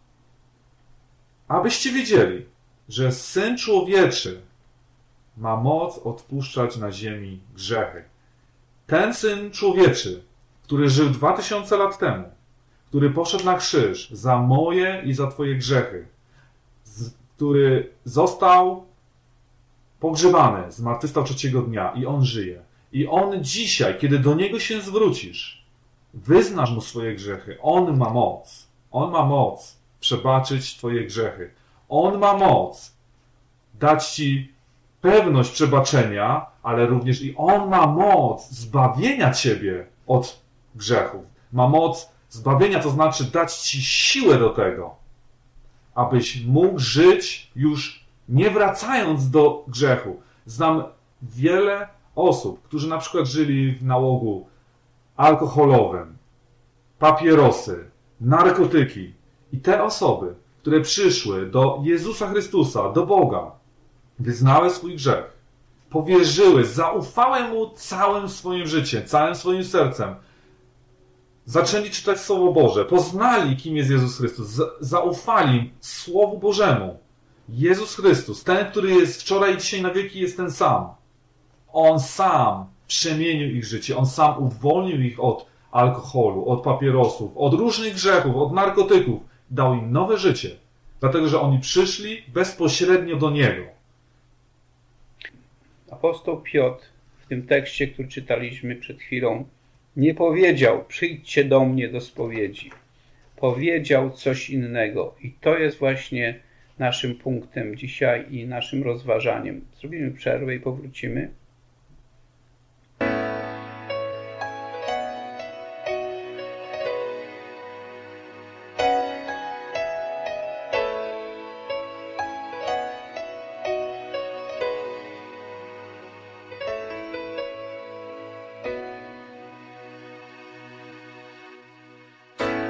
abyście wiedzieli, że Syn Człowieczy ma moc odpuszczać na ziemi grzechy. Ten Syn Człowieczy, który żył 2000 lat temu, który poszedł na krzyż za moje i za twoje grzechy, który został pogrzebany, zmartwychwstał trzeciego dnia i On żyje. I On dzisiaj, kiedy do Niego się zwrócisz, wyznasz Mu swoje grzechy, On ma moc przebaczyć twoje grzechy. On ma moc dać ci pewność przebaczenia, ale również i On ma moc zbawienia ciebie od grzechów. Ma moc zbawienia, to znaczy dać ci siłę do tego, abyś mógł żyć już nie wracając do grzechu. Znam wiele osób, którzy na przykład żyli w nałogu alkoholowym, papierosy, narkotyki. I te osoby, które przyszły do Jezusa Chrystusa, do Boga, wyznały swój grzech, powierzyły, zaufały Mu całym swoim życiem, całym swoim sercem, zaczęli czytać Słowo Boże, poznali, kim jest Jezus Chrystus, zaufali Słowu Bożemu. Jezus Chrystus, ten, który jest wczoraj i dzisiaj na wieki, jest ten sam. On sam przemienił ich życie, On sam uwolnił ich od alkoholu, od papierosów, od różnych grzechów, od narkotyków. Dał im nowe życie, dlatego że oni przyszli bezpośrednio do Niego. Apostoł Piotr w tym tekście, który czytaliśmy przed chwilą, nie powiedział, przyjdźcie do mnie do spowiedzi. Powiedział coś innego. I to jest właśnie naszym punktem dzisiaj i naszym rozważaniem. Zrobimy przerwę i powrócimy.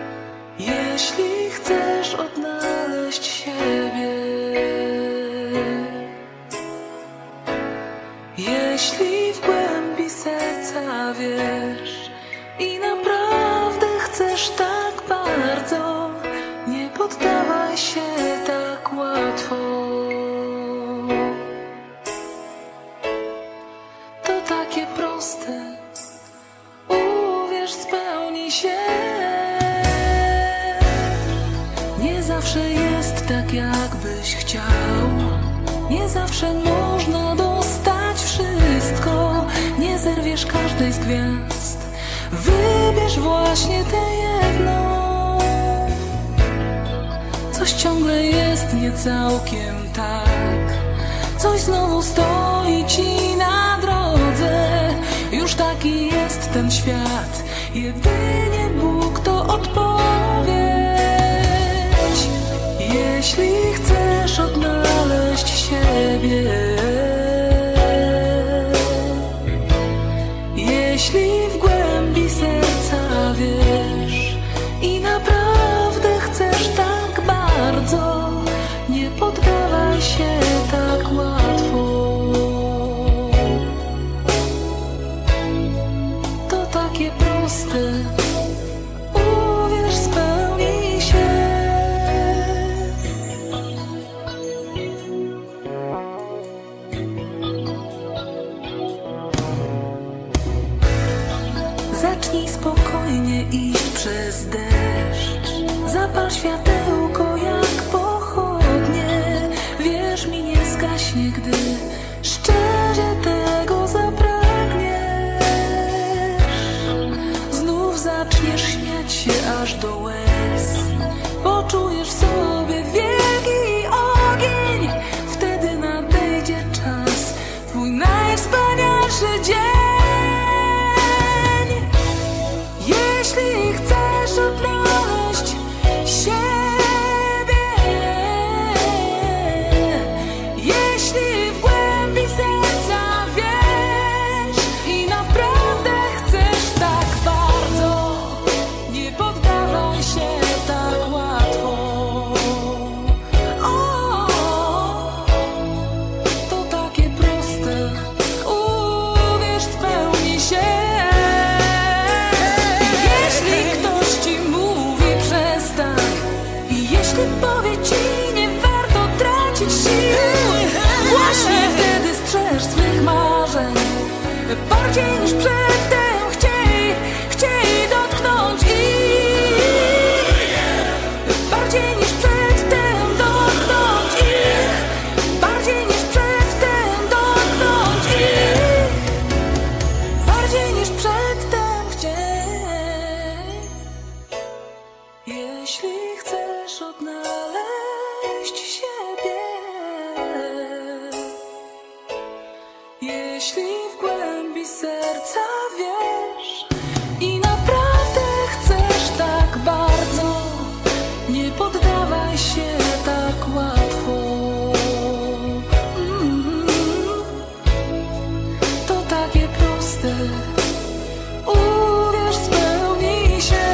Jeśli chcesz odnaleźć siebie, Jeśli w głębi serca wiesz i naprawdę chcesz tak bardzo, nie poddawaj się tak łatwo. To takie proste, uwierz, spełni się. Nie zawsze jest tak, jakbyś chciał. Nie zawsze można dostać wszystko. Nie zerwiesz każdej z gwiazd. Wybierz właśnie tę jedną. Coś ciągle jest nie całkiem tak. Coś znowu stoi ci na drodze. Już taki jest ten świat. Jedynie Bóg to odpowiedź. Jeśli chcesz odnaleźć siebie, jeśli w głębi serca wiesz i naprawdę chcesz tak bardzo, nie poddawaj się tak łatwo. To takie proste, uwierz, spełni się. Zacznij spokojnie iść przez deszcz. Zapal światełko jak pochodnie. Wierz mi, nie zgaśnie, gdy szczerze tego zapragniesz. Znów zaczniesz śmiać się aż do łez. Poczujesz w sobie wielki ogień. Wtedy nadejdzie czas, twój najwspanialszy dzień. Jeśli chcesz odnaleźć siebie, jeśli w głębi serca wiesz i naprawdę chcesz tak bardzo, nie poddawaj się tak łatwo. To takie proste, uwierz, spełni się. Powie ci, nie warto tracić sił. Właśnie wtedy strzeż swych marzeń. Bardziej niż przedtem chciej dotknąć ich. Bardziej niż przedtem dotknąć ich. Bardziej niż przedtem dotknąć ich. Bardziej niż przedtem chciej. Jeśli chcesz odnaleźć siebie, jeśli w głębi serca wiesz i naprawdę chcesz tak bardzo, nie poddawaj się tak łatwo. To takie proste, uwierz, spełni się.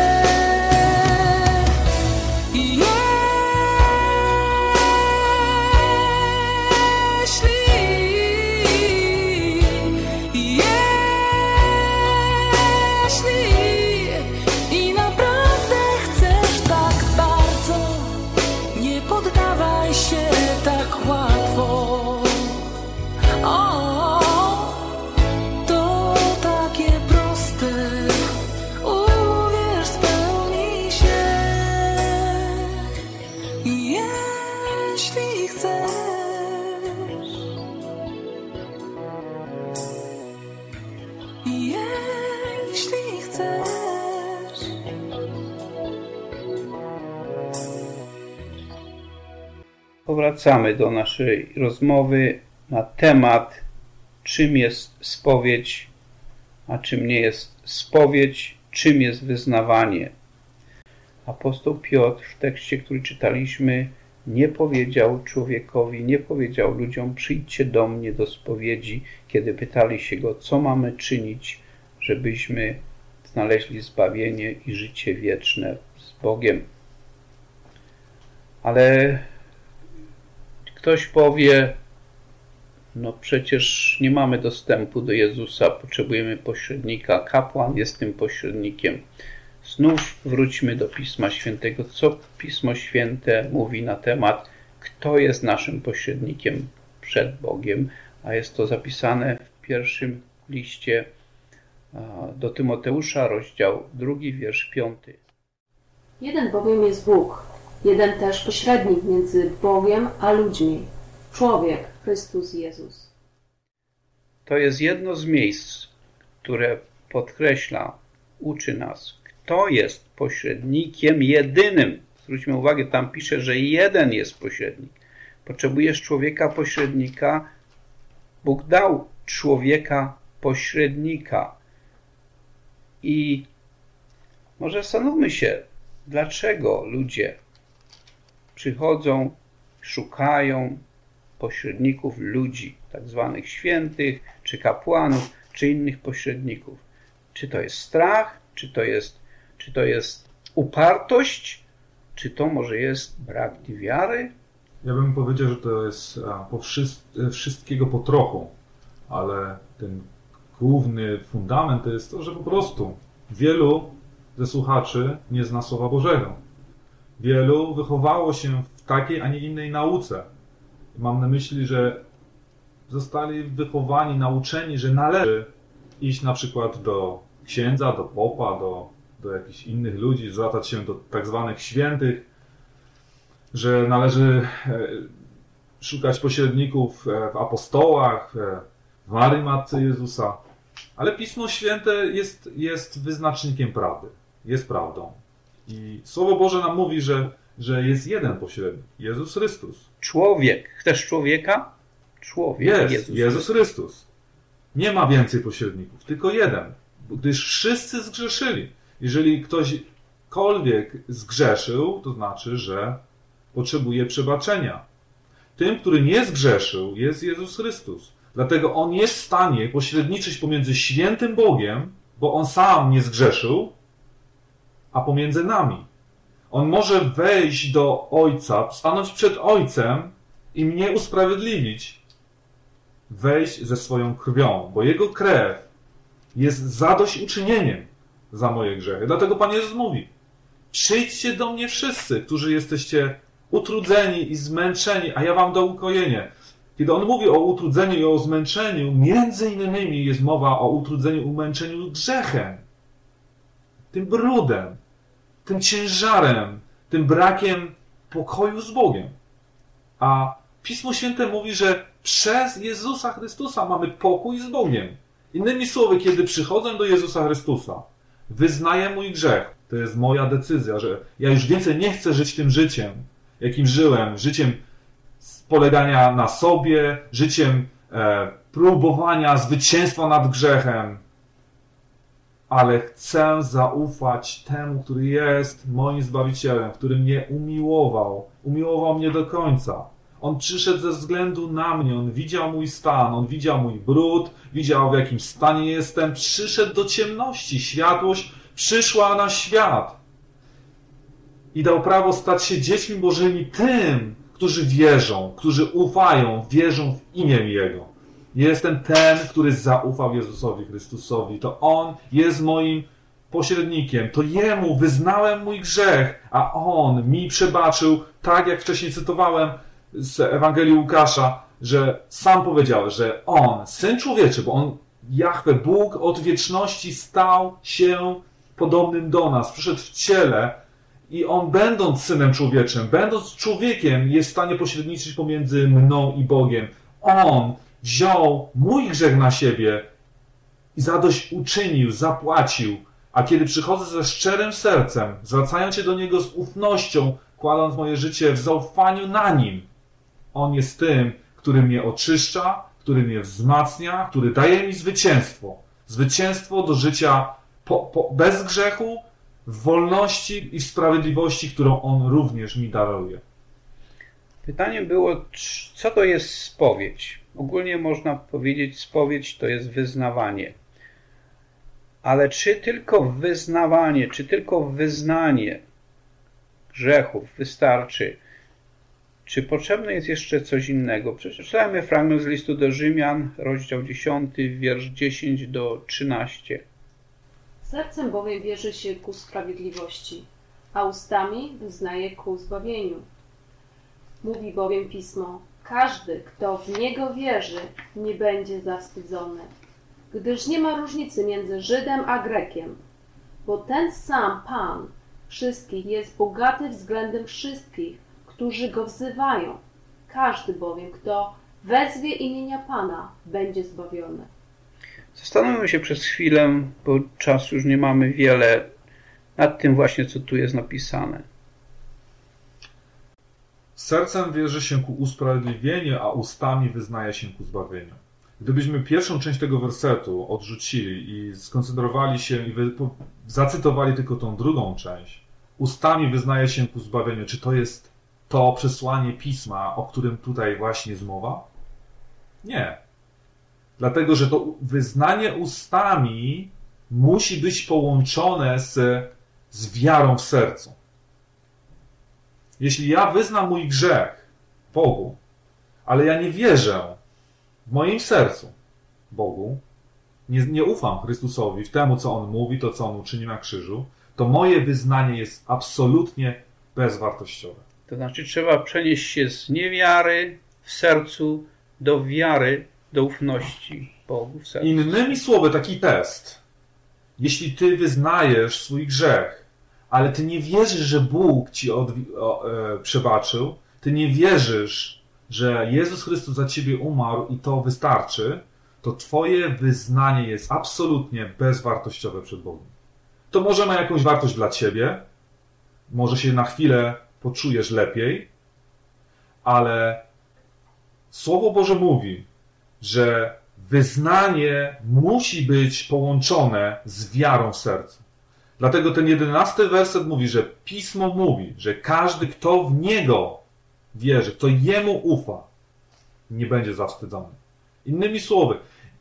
Powracamy do naszej rozmowy na temat, czym jest spowiedź, a czym nie jest spowiedź, czym jest wyznawanie. Apostoł Piotr w tekście, który czytaliśmy, nie powiedział człowiekowi, nie powiedział ludziom: przyjdźcie do mnie do spowiedzi, kiedy pytali się go, co mamy czynić, żebyśmy znaleźli zbawienie i życie wieczne z Bogiem. Ale ktoś powie: No przecież nie mamy dostępu do Jezusa, potrzebujemy pośrednika. Kapłan jest tym pośrednikiem. Znów wróćmy do Pisma Świętego. Co Pismo Święte mówi na temat, kto jest naszym pośrednikiem przed Bogiem? A jest to zapisane w pierwszym liście do Tymoteusza, rozdział 2, wiersz 5. Jeden bowiem jest Bóg, jeden też pośrednik między Bogiem a ludźmi, człowiek, Chrystus Jezus. To jest jedno z miejsc, które podkreśla, uczy nas, kto jest pośrednikiem jedynym. Zwróćmy uwagę, tam pisze, że jeden jest pośrednik. Potrzebujesz człowieka pośrednika. Bóg dał człowieka pośrednika. I może zastanówmy się, dlaczego ludzie przychodzą, szukają pośredników ludzi, tak zwanych świętych, czy kapłanów, czy innych pośredników. Czy to jest strach, czy to jest upartość, czy to może jest brak wiary? Ja bym powiedział, że to jest wszystkiego po trochu, ale ten główny fundament to jest to, że po prostu wielu ze słuchaczy nie zna Słowa Bożego. Wielu wychowało się w takiej, a nie innej nauce. Mam na myśli, że zostali wychowani, nauczeni, że należy iść na przykład do księdza, do popa, do jakichś innych ludzi, zwracać się do tak zwanych świętych, że należy szukać pośredników w apostołach, w Maryi Matce Jezusa. Ale Pismo Święte jest wyznacznikiem prawdy, jest prawdą. I Słowo Boże nam mówi, że jest jeden pośrednik, Jezus Chrystus. Człowiek. Chcesz człowieka? Człowiek. Jest Jezus Chrystus. Nie ma więcej pośredników, tylko jeden. Gdyż wszyscy zgrzeszyli. Jeżeli ktośkolwiek zgrzeszył, to znaczy, że potrzebuje przebaczenia. Tym, który nie zgrzeszył, jest Jezus Chrystus. Dlatego On jest w stanie pośredniczyć pomiędzy świętym Bogiem, bo On sam nie zgrzeszył, a pomiędzy nami. On może wejść do Ojca, stanąć przed Ojcem i mnie usprawiedliwić, wejść ze swoją krwią, bo Jego krew jest zadośćuczynieniem za moje grzechy. Dlatego Pan Jezus mówi: przyjdźcie do mnie wszyscy, którzy jesteście utrudzeni i zmęczeni, a ja wam dam ukojenie. Kiedy On mówi o utrudzeniu i o zmęczeniu, między innymi jest mowa o utrudzeniu i umęczeniu grzechem, tym brudem, tym ciężarem, tym brakiem pokoju z Bogiem. A Pismo Święte mówi, że przez Jezusa Chrystusa mamy pokój z Bogiem. Innymi słowy, kiedy przychodzę do Jezusa Chrystusa, wyznaję mój grzech. To jest moja decyzja, że ja już więcej nie chcę żyć tym życiem, jakim żyłem. Życiem polegania na sobie, życiem próbowania zwycięstwa nad grzechem. Ale chcę zaufać temu, który jest moim Zbawicielem, który mnie umiłował. Umiłował mnie do końca. On przyszedł ze względu na mnie, On widział mój stan, On widział mój brud, widział, w jakim stanie jestem. Przyszedł do ciemności, światłość przyszła na świat. I dał prawo stać się dziećmi Bożymi tym, którzy wierzą, którzy ufają, wierzą w imię Jego. Jestem ten, który zaufał Jezusowi Chrystusowi. To On jest moim pośrednikiem. To Jemu wyznałem mój grzech, a On mi przebaczył, tak jak wcześniej cytowałem z Ewangelii Łukasza, że sam powiedział, że On, Syn Człowieczy, bo On, Jahwe, Bóg od wieczności stał się podobnym do nas, przyszedł w ciele i On, będąc Synem Człowieczym, będąc człowiekiem, jest w stanie pośredniczyć pomiędzy mną i Bogiem. On wziął mój grzech na siebie i zadośćuczynił, zapłacił. A kiedy przychodzę ze szczerym sercem, zwracając się do Niego z ufnością, kładąc moje życie w zaufaniu na Nim, On jest tym, który mnie oczyszcza, który mnie wzmacnia, który daje mi zwycięstwo. Zwycięstwo do życia bez grzechu, w wolności i w sprawiedliwości, którą On również mi daruje. Pytanie było, co to jest spowiedź? Ogólnie można powiedzieć, spowiedź to jest wyznawanie. Ale czy tylko wyznawanie, czy tylko wyznanie grzechów wystarczy? Czy potrzebne jest jeszcze coś innego? Przeczytajmy fragment z listu do Rzymian, rozdział 10, wiersz 10 do 13. Sercem bowiem wierzy się ku sprawiedliwości, a ustami wyznaje ku zbawieniu. Mówi bowiem Pismo, każdy, kto w Niego wierzy, nie będzie zawstydzony, gdyż nie ma różnicy między Żydem a Grekiem, bo ten sam Pan wszystkich jest bogaty względem wszystkich, którzy Go wzywają. Każdy bowiem, kto wezwie imienia Pana, będzie zbawiony. Zastanówmy się przez chwilę, bo czasu już nie mamy wiele, nad tym właśnie, co tu jest napisane. Sercem wierzy się ku usprawiedliwieniu, a ustami wyznaje się ku zbawieniu. Gdybyśmy pierwszą część tego wersetu odrzucili i skoncentrowali się i zacytowali tylko tą drugą część, ustami wyznaje się ku zbawieniu, czy to jest to przesłanie Pisma, o którym tutaj właśnie jest mowa? Nie. Dlatego, że to wyznanie ustami musi być połączone z wiarą w sercu. Jeśli ja wyznam mój grzech Bogu, ale ja nie wierzę w moim sercu Bogu, nie ufam Chrystusowi w temu, co On mówi, to, co On uczynił na krzyżu, to moje wyznanie jest absolutnie bezwartościowe. To znaczy trzeba przenieść się z niewiary w sercu do wiary, do ufności Bogu w sercu. Innymi słowy, taki test. Jeśli ty wyznajesz swój grzech, ale ty nie wierzysz, że Bóg ci przebaczył, ty nie wierzysz, że Jezus Chrystus za ciebie umarł i to wystarczy, to twoje wyznanie jest absolutnie bezwartościowe przed Bogiem. To może ma jakąś wartość dla ciebie, może się na chwilę poczujesz lepiej, ale Słowo Boże mówi, że wyznanie musi być połączone z wiarą w sercu. Dlatego ten 11 werset mówi, że Pismo mówi, że każdy, kto w Niego wierzy, kto Jemu ufa, nie będzie zawstydzony. Innymi słowy,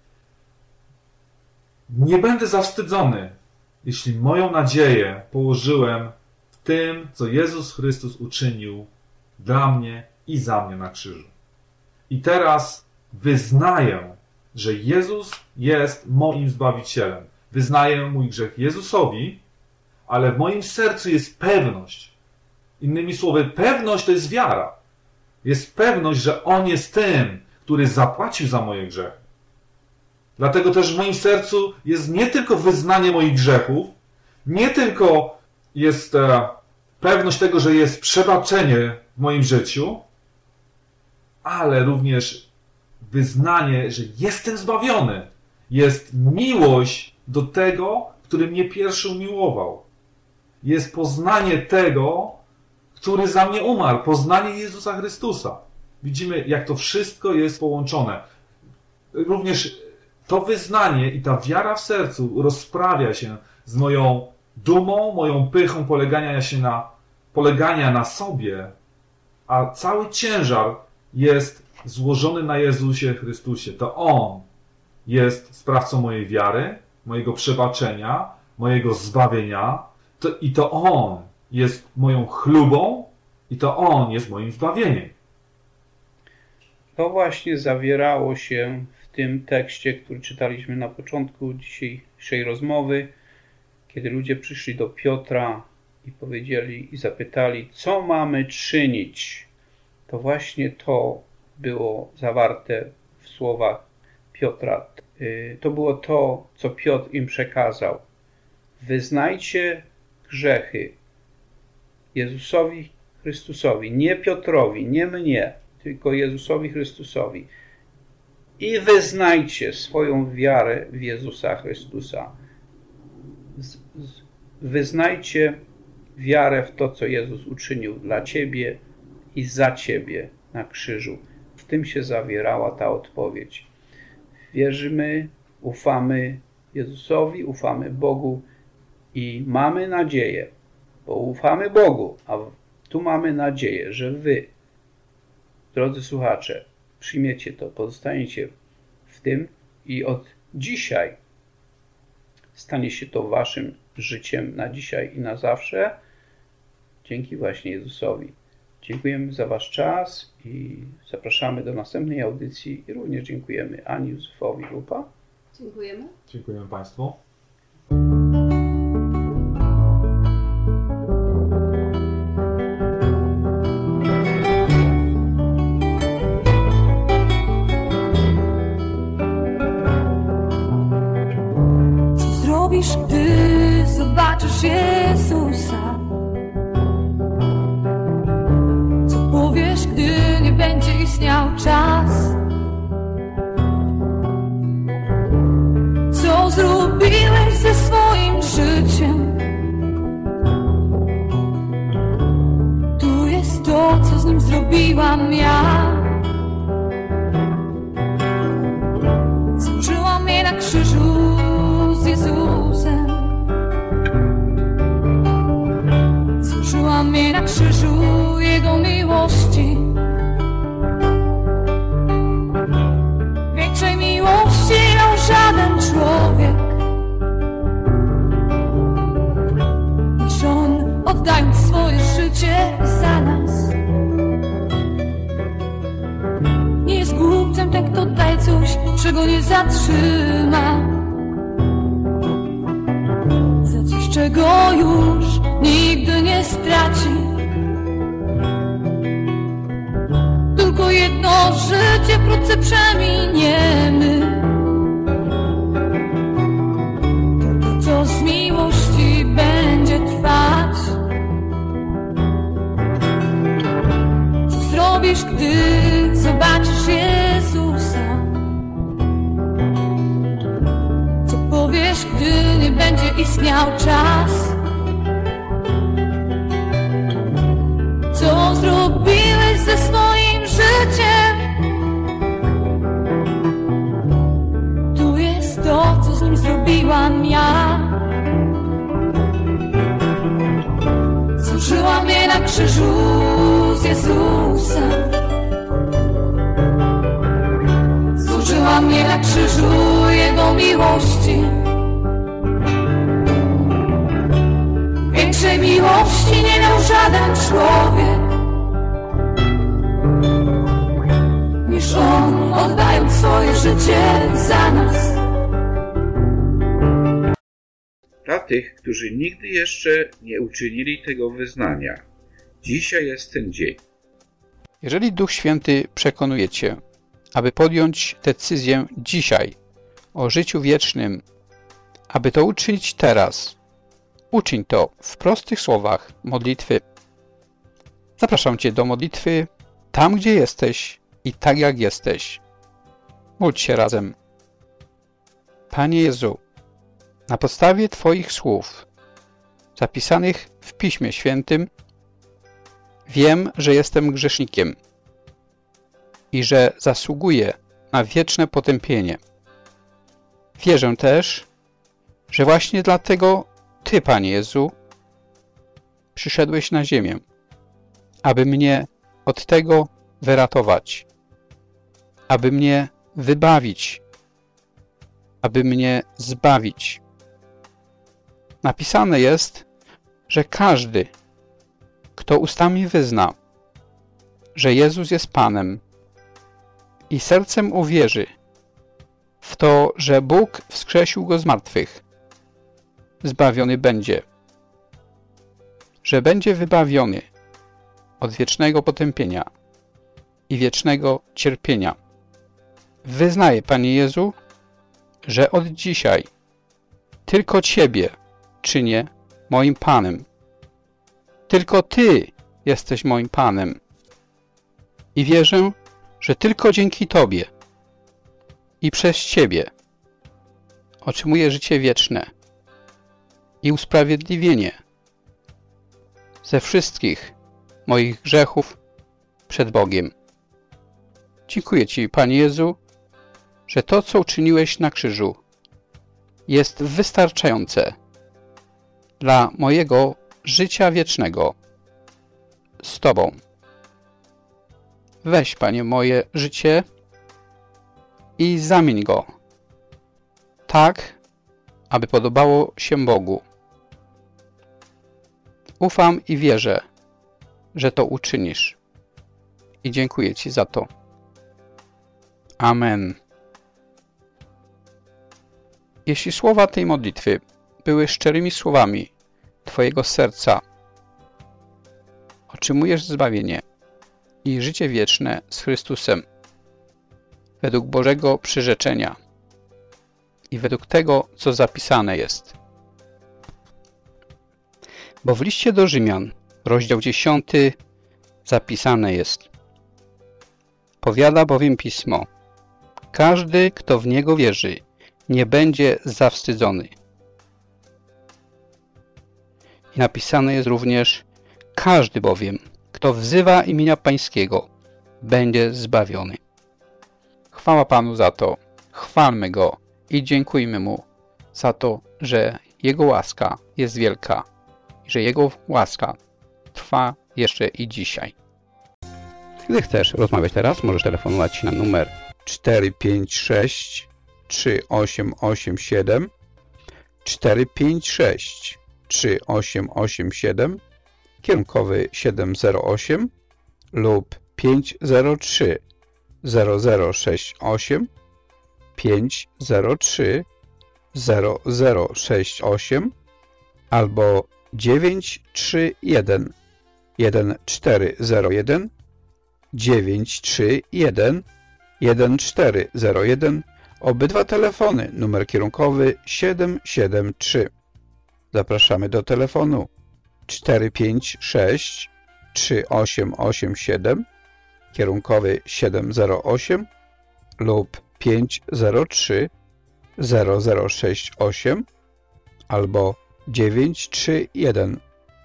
nie będę zawstydzony, jeśli moją nadzieję położyłem w tym, co Jezus Chrystus uczynił dla mnie i za mnie na krzyżu. I teraz wyznaję, że Jezus jest moim Zbawicielem. Wyznaję mój grzech Jezusowi, ale w moim sercu jest pewność. Innymi słowy, pewność to jest wiara. Jest pewność, że On jest tym, który zapłacił za moje grzechy. Dlatego też w moim sercu jest nie tylko wyznanie moich grzechów, nie tylko jest pewność tego, że jest przebaczenie w moim życiu, ale również wyznanie, że jestem zbawiony. Jest miłość do tego, który mnie pierwszy umiłował. Jest poznanie tego, który za mnie umarł. Poznanie Jezusa Chrystusa. Widzimy, jak to wszystko jest połączone. Również to wyznanie i ta wiara w sercu rozprawia się z moją dumą, moją pychą polegania na sobie, a cały ciężar jest złożony na Jezusie Chrystusie. To On jest sprawcą mojej wiary, mojego przebaczenia, mojego zbawienia. I to On jest moją chlubą i to On jest moim zbawieniem. To właśnie zawierało się w tym tekście, który czytaliśmy na początku dzisiejszej rozmowy, kiedy ludzie przyszli do Piotra i powiedzieli i zapytali, co mamy czynić. To właśnie to było zawarte w słowach Piotra. To było to, co Piotr im przekazał. Wyznajcie grzechy Jezusowi Chrystusowi, nie Piotrowi, nie mnie, tylko Jezusowi Chrystusowi. I wyznajcie swoją wiarę w Jezusa Chrystusa. Wyznajcie wiarę w to, co Jezus uczynił dla ciebie i za ciebie na krzyżu. W tym się zawierała ta odpowiedź. Wierzymy, ufamy Jezusowi, ufamy Bogu i mamy nadzieję, bo ufamy Bogu, a tu mamy nadzieję, że wy, drodzy słuchacze, przyjmiecie to, pozostaniecie w tym i od dzisiaj stanie się to waszym życiem na dzisiaj i na zawsze, dzięki właśnie Jezusowi. Dziękujemy za Wasz czas i zapraszamy do następnej audycji. I również dziękujemy Ani Józefowi Lupa. Dziękujemy. Dziękujemy Państwu. Co zrobisz, gdy zobaczysz Jezusa? Co powiesz, gdy nie będzie istniał czas? Co zrobiłeś ze swoim życiem? Tu jest to, co z nim zrobiłam ja. Złożyłam je na krzyżu z Jezusem. Złożyłam je na krzyżu Jego miłości. Większej miłości nie miał żaden człowiek niż On, oddając swoje życie za nas. Nie jest głupcem ten, kto daje coś, czego nie zatrzyma, za coś, czego już nigdy nie straci. Tylko jedno życie wkrótce przeminiemy. Tylko co z miłości będzie trwać. Co zrobisz, gdy zobaczysz Jezusa? Co powiesz, gdy nie będzie istniał czas? Co zrobiłeś ze swoim życiem? Tu jest to, co z nim zrobiłam ja. Złożyłam je na krzyżu z Jezusem. Złożyłam je na krzyżu Jego miłości. Większej miłości nie miał żaden człowiek niż On, oddając swoje życie za nas. Dla tych, którzy nigdy jeszcze nie uczynili tego wyznania, dzisiaj jest ten dzień. Jeżeli Duch Święty przekonuje Cię, aby podjąć decyzję dzisiaj o życiu wiecznym, aby to uczynić teraz, uczyń to w prostych słowach modlitwy. Zapraszam Cię do modlitwy tam, gdzie jesteś i tak jak jesteś. Módl się razem. Panie Jezu, na podstawie Twoich słów zapisanych w Piśmie Świętym wiem, że jestem grzesznikiem i że zasługuję na wieczne potępienie. Wierzę też, że właśnie dlatego Ty, Panie Jezu, przyszedłeś na ziemię, aby mnie od tego wyratować, aby mnie wybawić, aby mnie zbawić. Napisane jest, że każdy, kto ustami wyzna, że Jezus jest Panem i sercem uwierzy w to, że Bóg wskrzesił Go z martwych, zbawiony będzie, że będzie wybawiony od wiecznego potępienia i wiecznego cierpienia. Wyznaję, Panie Jezu, że od dzisiaj tylko Ciebie czynię moim Panem. Tylko Ty jesteś moim Panem. I wierzę, że tylko dzięki Tobie i przez Ciebie otrzymuję życie wieczne i usprawiedliwienie ze wszystkich moich grzechów przed Bogiem. Dziękuję Ci, Panie Jezu, że to, co uczyniłeś na krzyżu, jest wystarczające dla mojego życia wiecznego z Tobą. Weź, Panie, moje życie i zamień go tak, aby podobało się Bogu. Ufam i wierzę, że to uczynisz i dziękuję Ci za to. Amen. Jeśli słowa tej modlitwy były szczerymi słowami Twojego serca, otrzymujesz zbawienie i życie wieczne z Chrystusem według Bożego przyrzeczenia i według tego, co zapisane jest. Bo w liście do Rzymian, rozdział 10, zapisane jest: powiada bowiem Pismo, każdy, kto w Niego wierzy, nie będzie zawstydzony. I napisane jest również: każdy bowiem, kto wzywa imienia Pańskiego, będzie zbawiony. Chwała Panu za to, chwalmy Go i dziękujmy Mu za to, że Jego łaska jest wielka i że Jego łaska trwa jeszcze i dzisiaj. Gdy chcesz rozmawiać teraz, możesz telefonować na numer 456 3887 456 3887 kierunkowy 708 lub 503 0068 503 0068 albo 931 1401 931 1401. Obydwa telefony, numer kierunkowy 773. Zapraszamy do telefonu 456 3887 kierunkowy 708 lub 503 0068 albo 931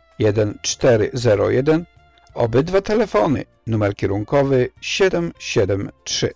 1401. Obydwa telefony, numer kierunkowy 773.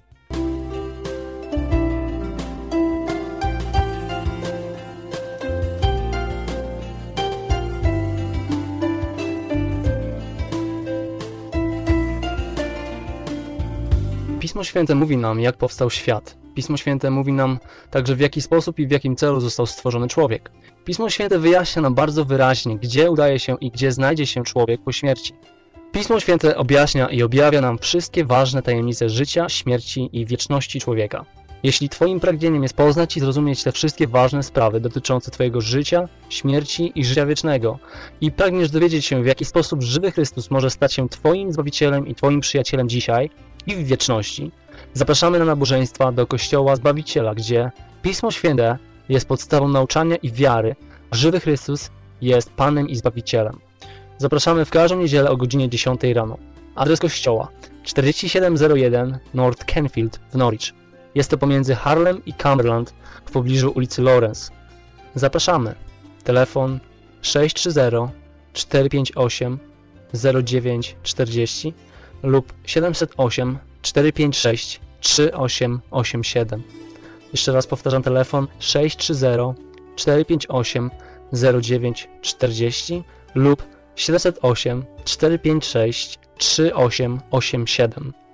Pismo Święte mówi nam, jak powstał świat. Pismo Święte mówi nam także, w jaki sposób i w jakim celu został stworzony człowiek. Pismo Święte wyjaśnia nam bardzo wyraźnie, gdzie udaje się i gdzie znajdzie się człowiek po śmierci. Pismo Święte objaśnia i objawia nam wszystkie ważne tajemnice życia, śmierci i wieczności człowieka. Jeśli Twoim pragnieniem jest poznać i zrozumieć te wszystkie ważne sprawy dotyczące Twojego życia, śmierci i życia wiecznego i pragniesz dowiedzieć się, w jaki sposób żywy Chrystus może stać się Twoim Zbawicielem i Twoim przyjacielem dzisiaj i w wieczności, zapraszamy na nabożeństwa do Kościoła Zbawiciela, gdzie Pismo Święte jest podstawą nauczania i wiary, a żywy Chrystus jest Panem i Zbawicielem. Zapraszamy w każdą niedzielę o godzinie 10 rano. Adres kościoła 4701 North Kenfield w Norwich. Jest to pomiędzy Harlem i Cumberland w pobliżu ulicy Lawrence. Zapraszamy. Telefon 630 458 0940 lub 708 456 3887. Jeszcze raz powtarzam, telefon 630 458 0940 lub 708 456 3887.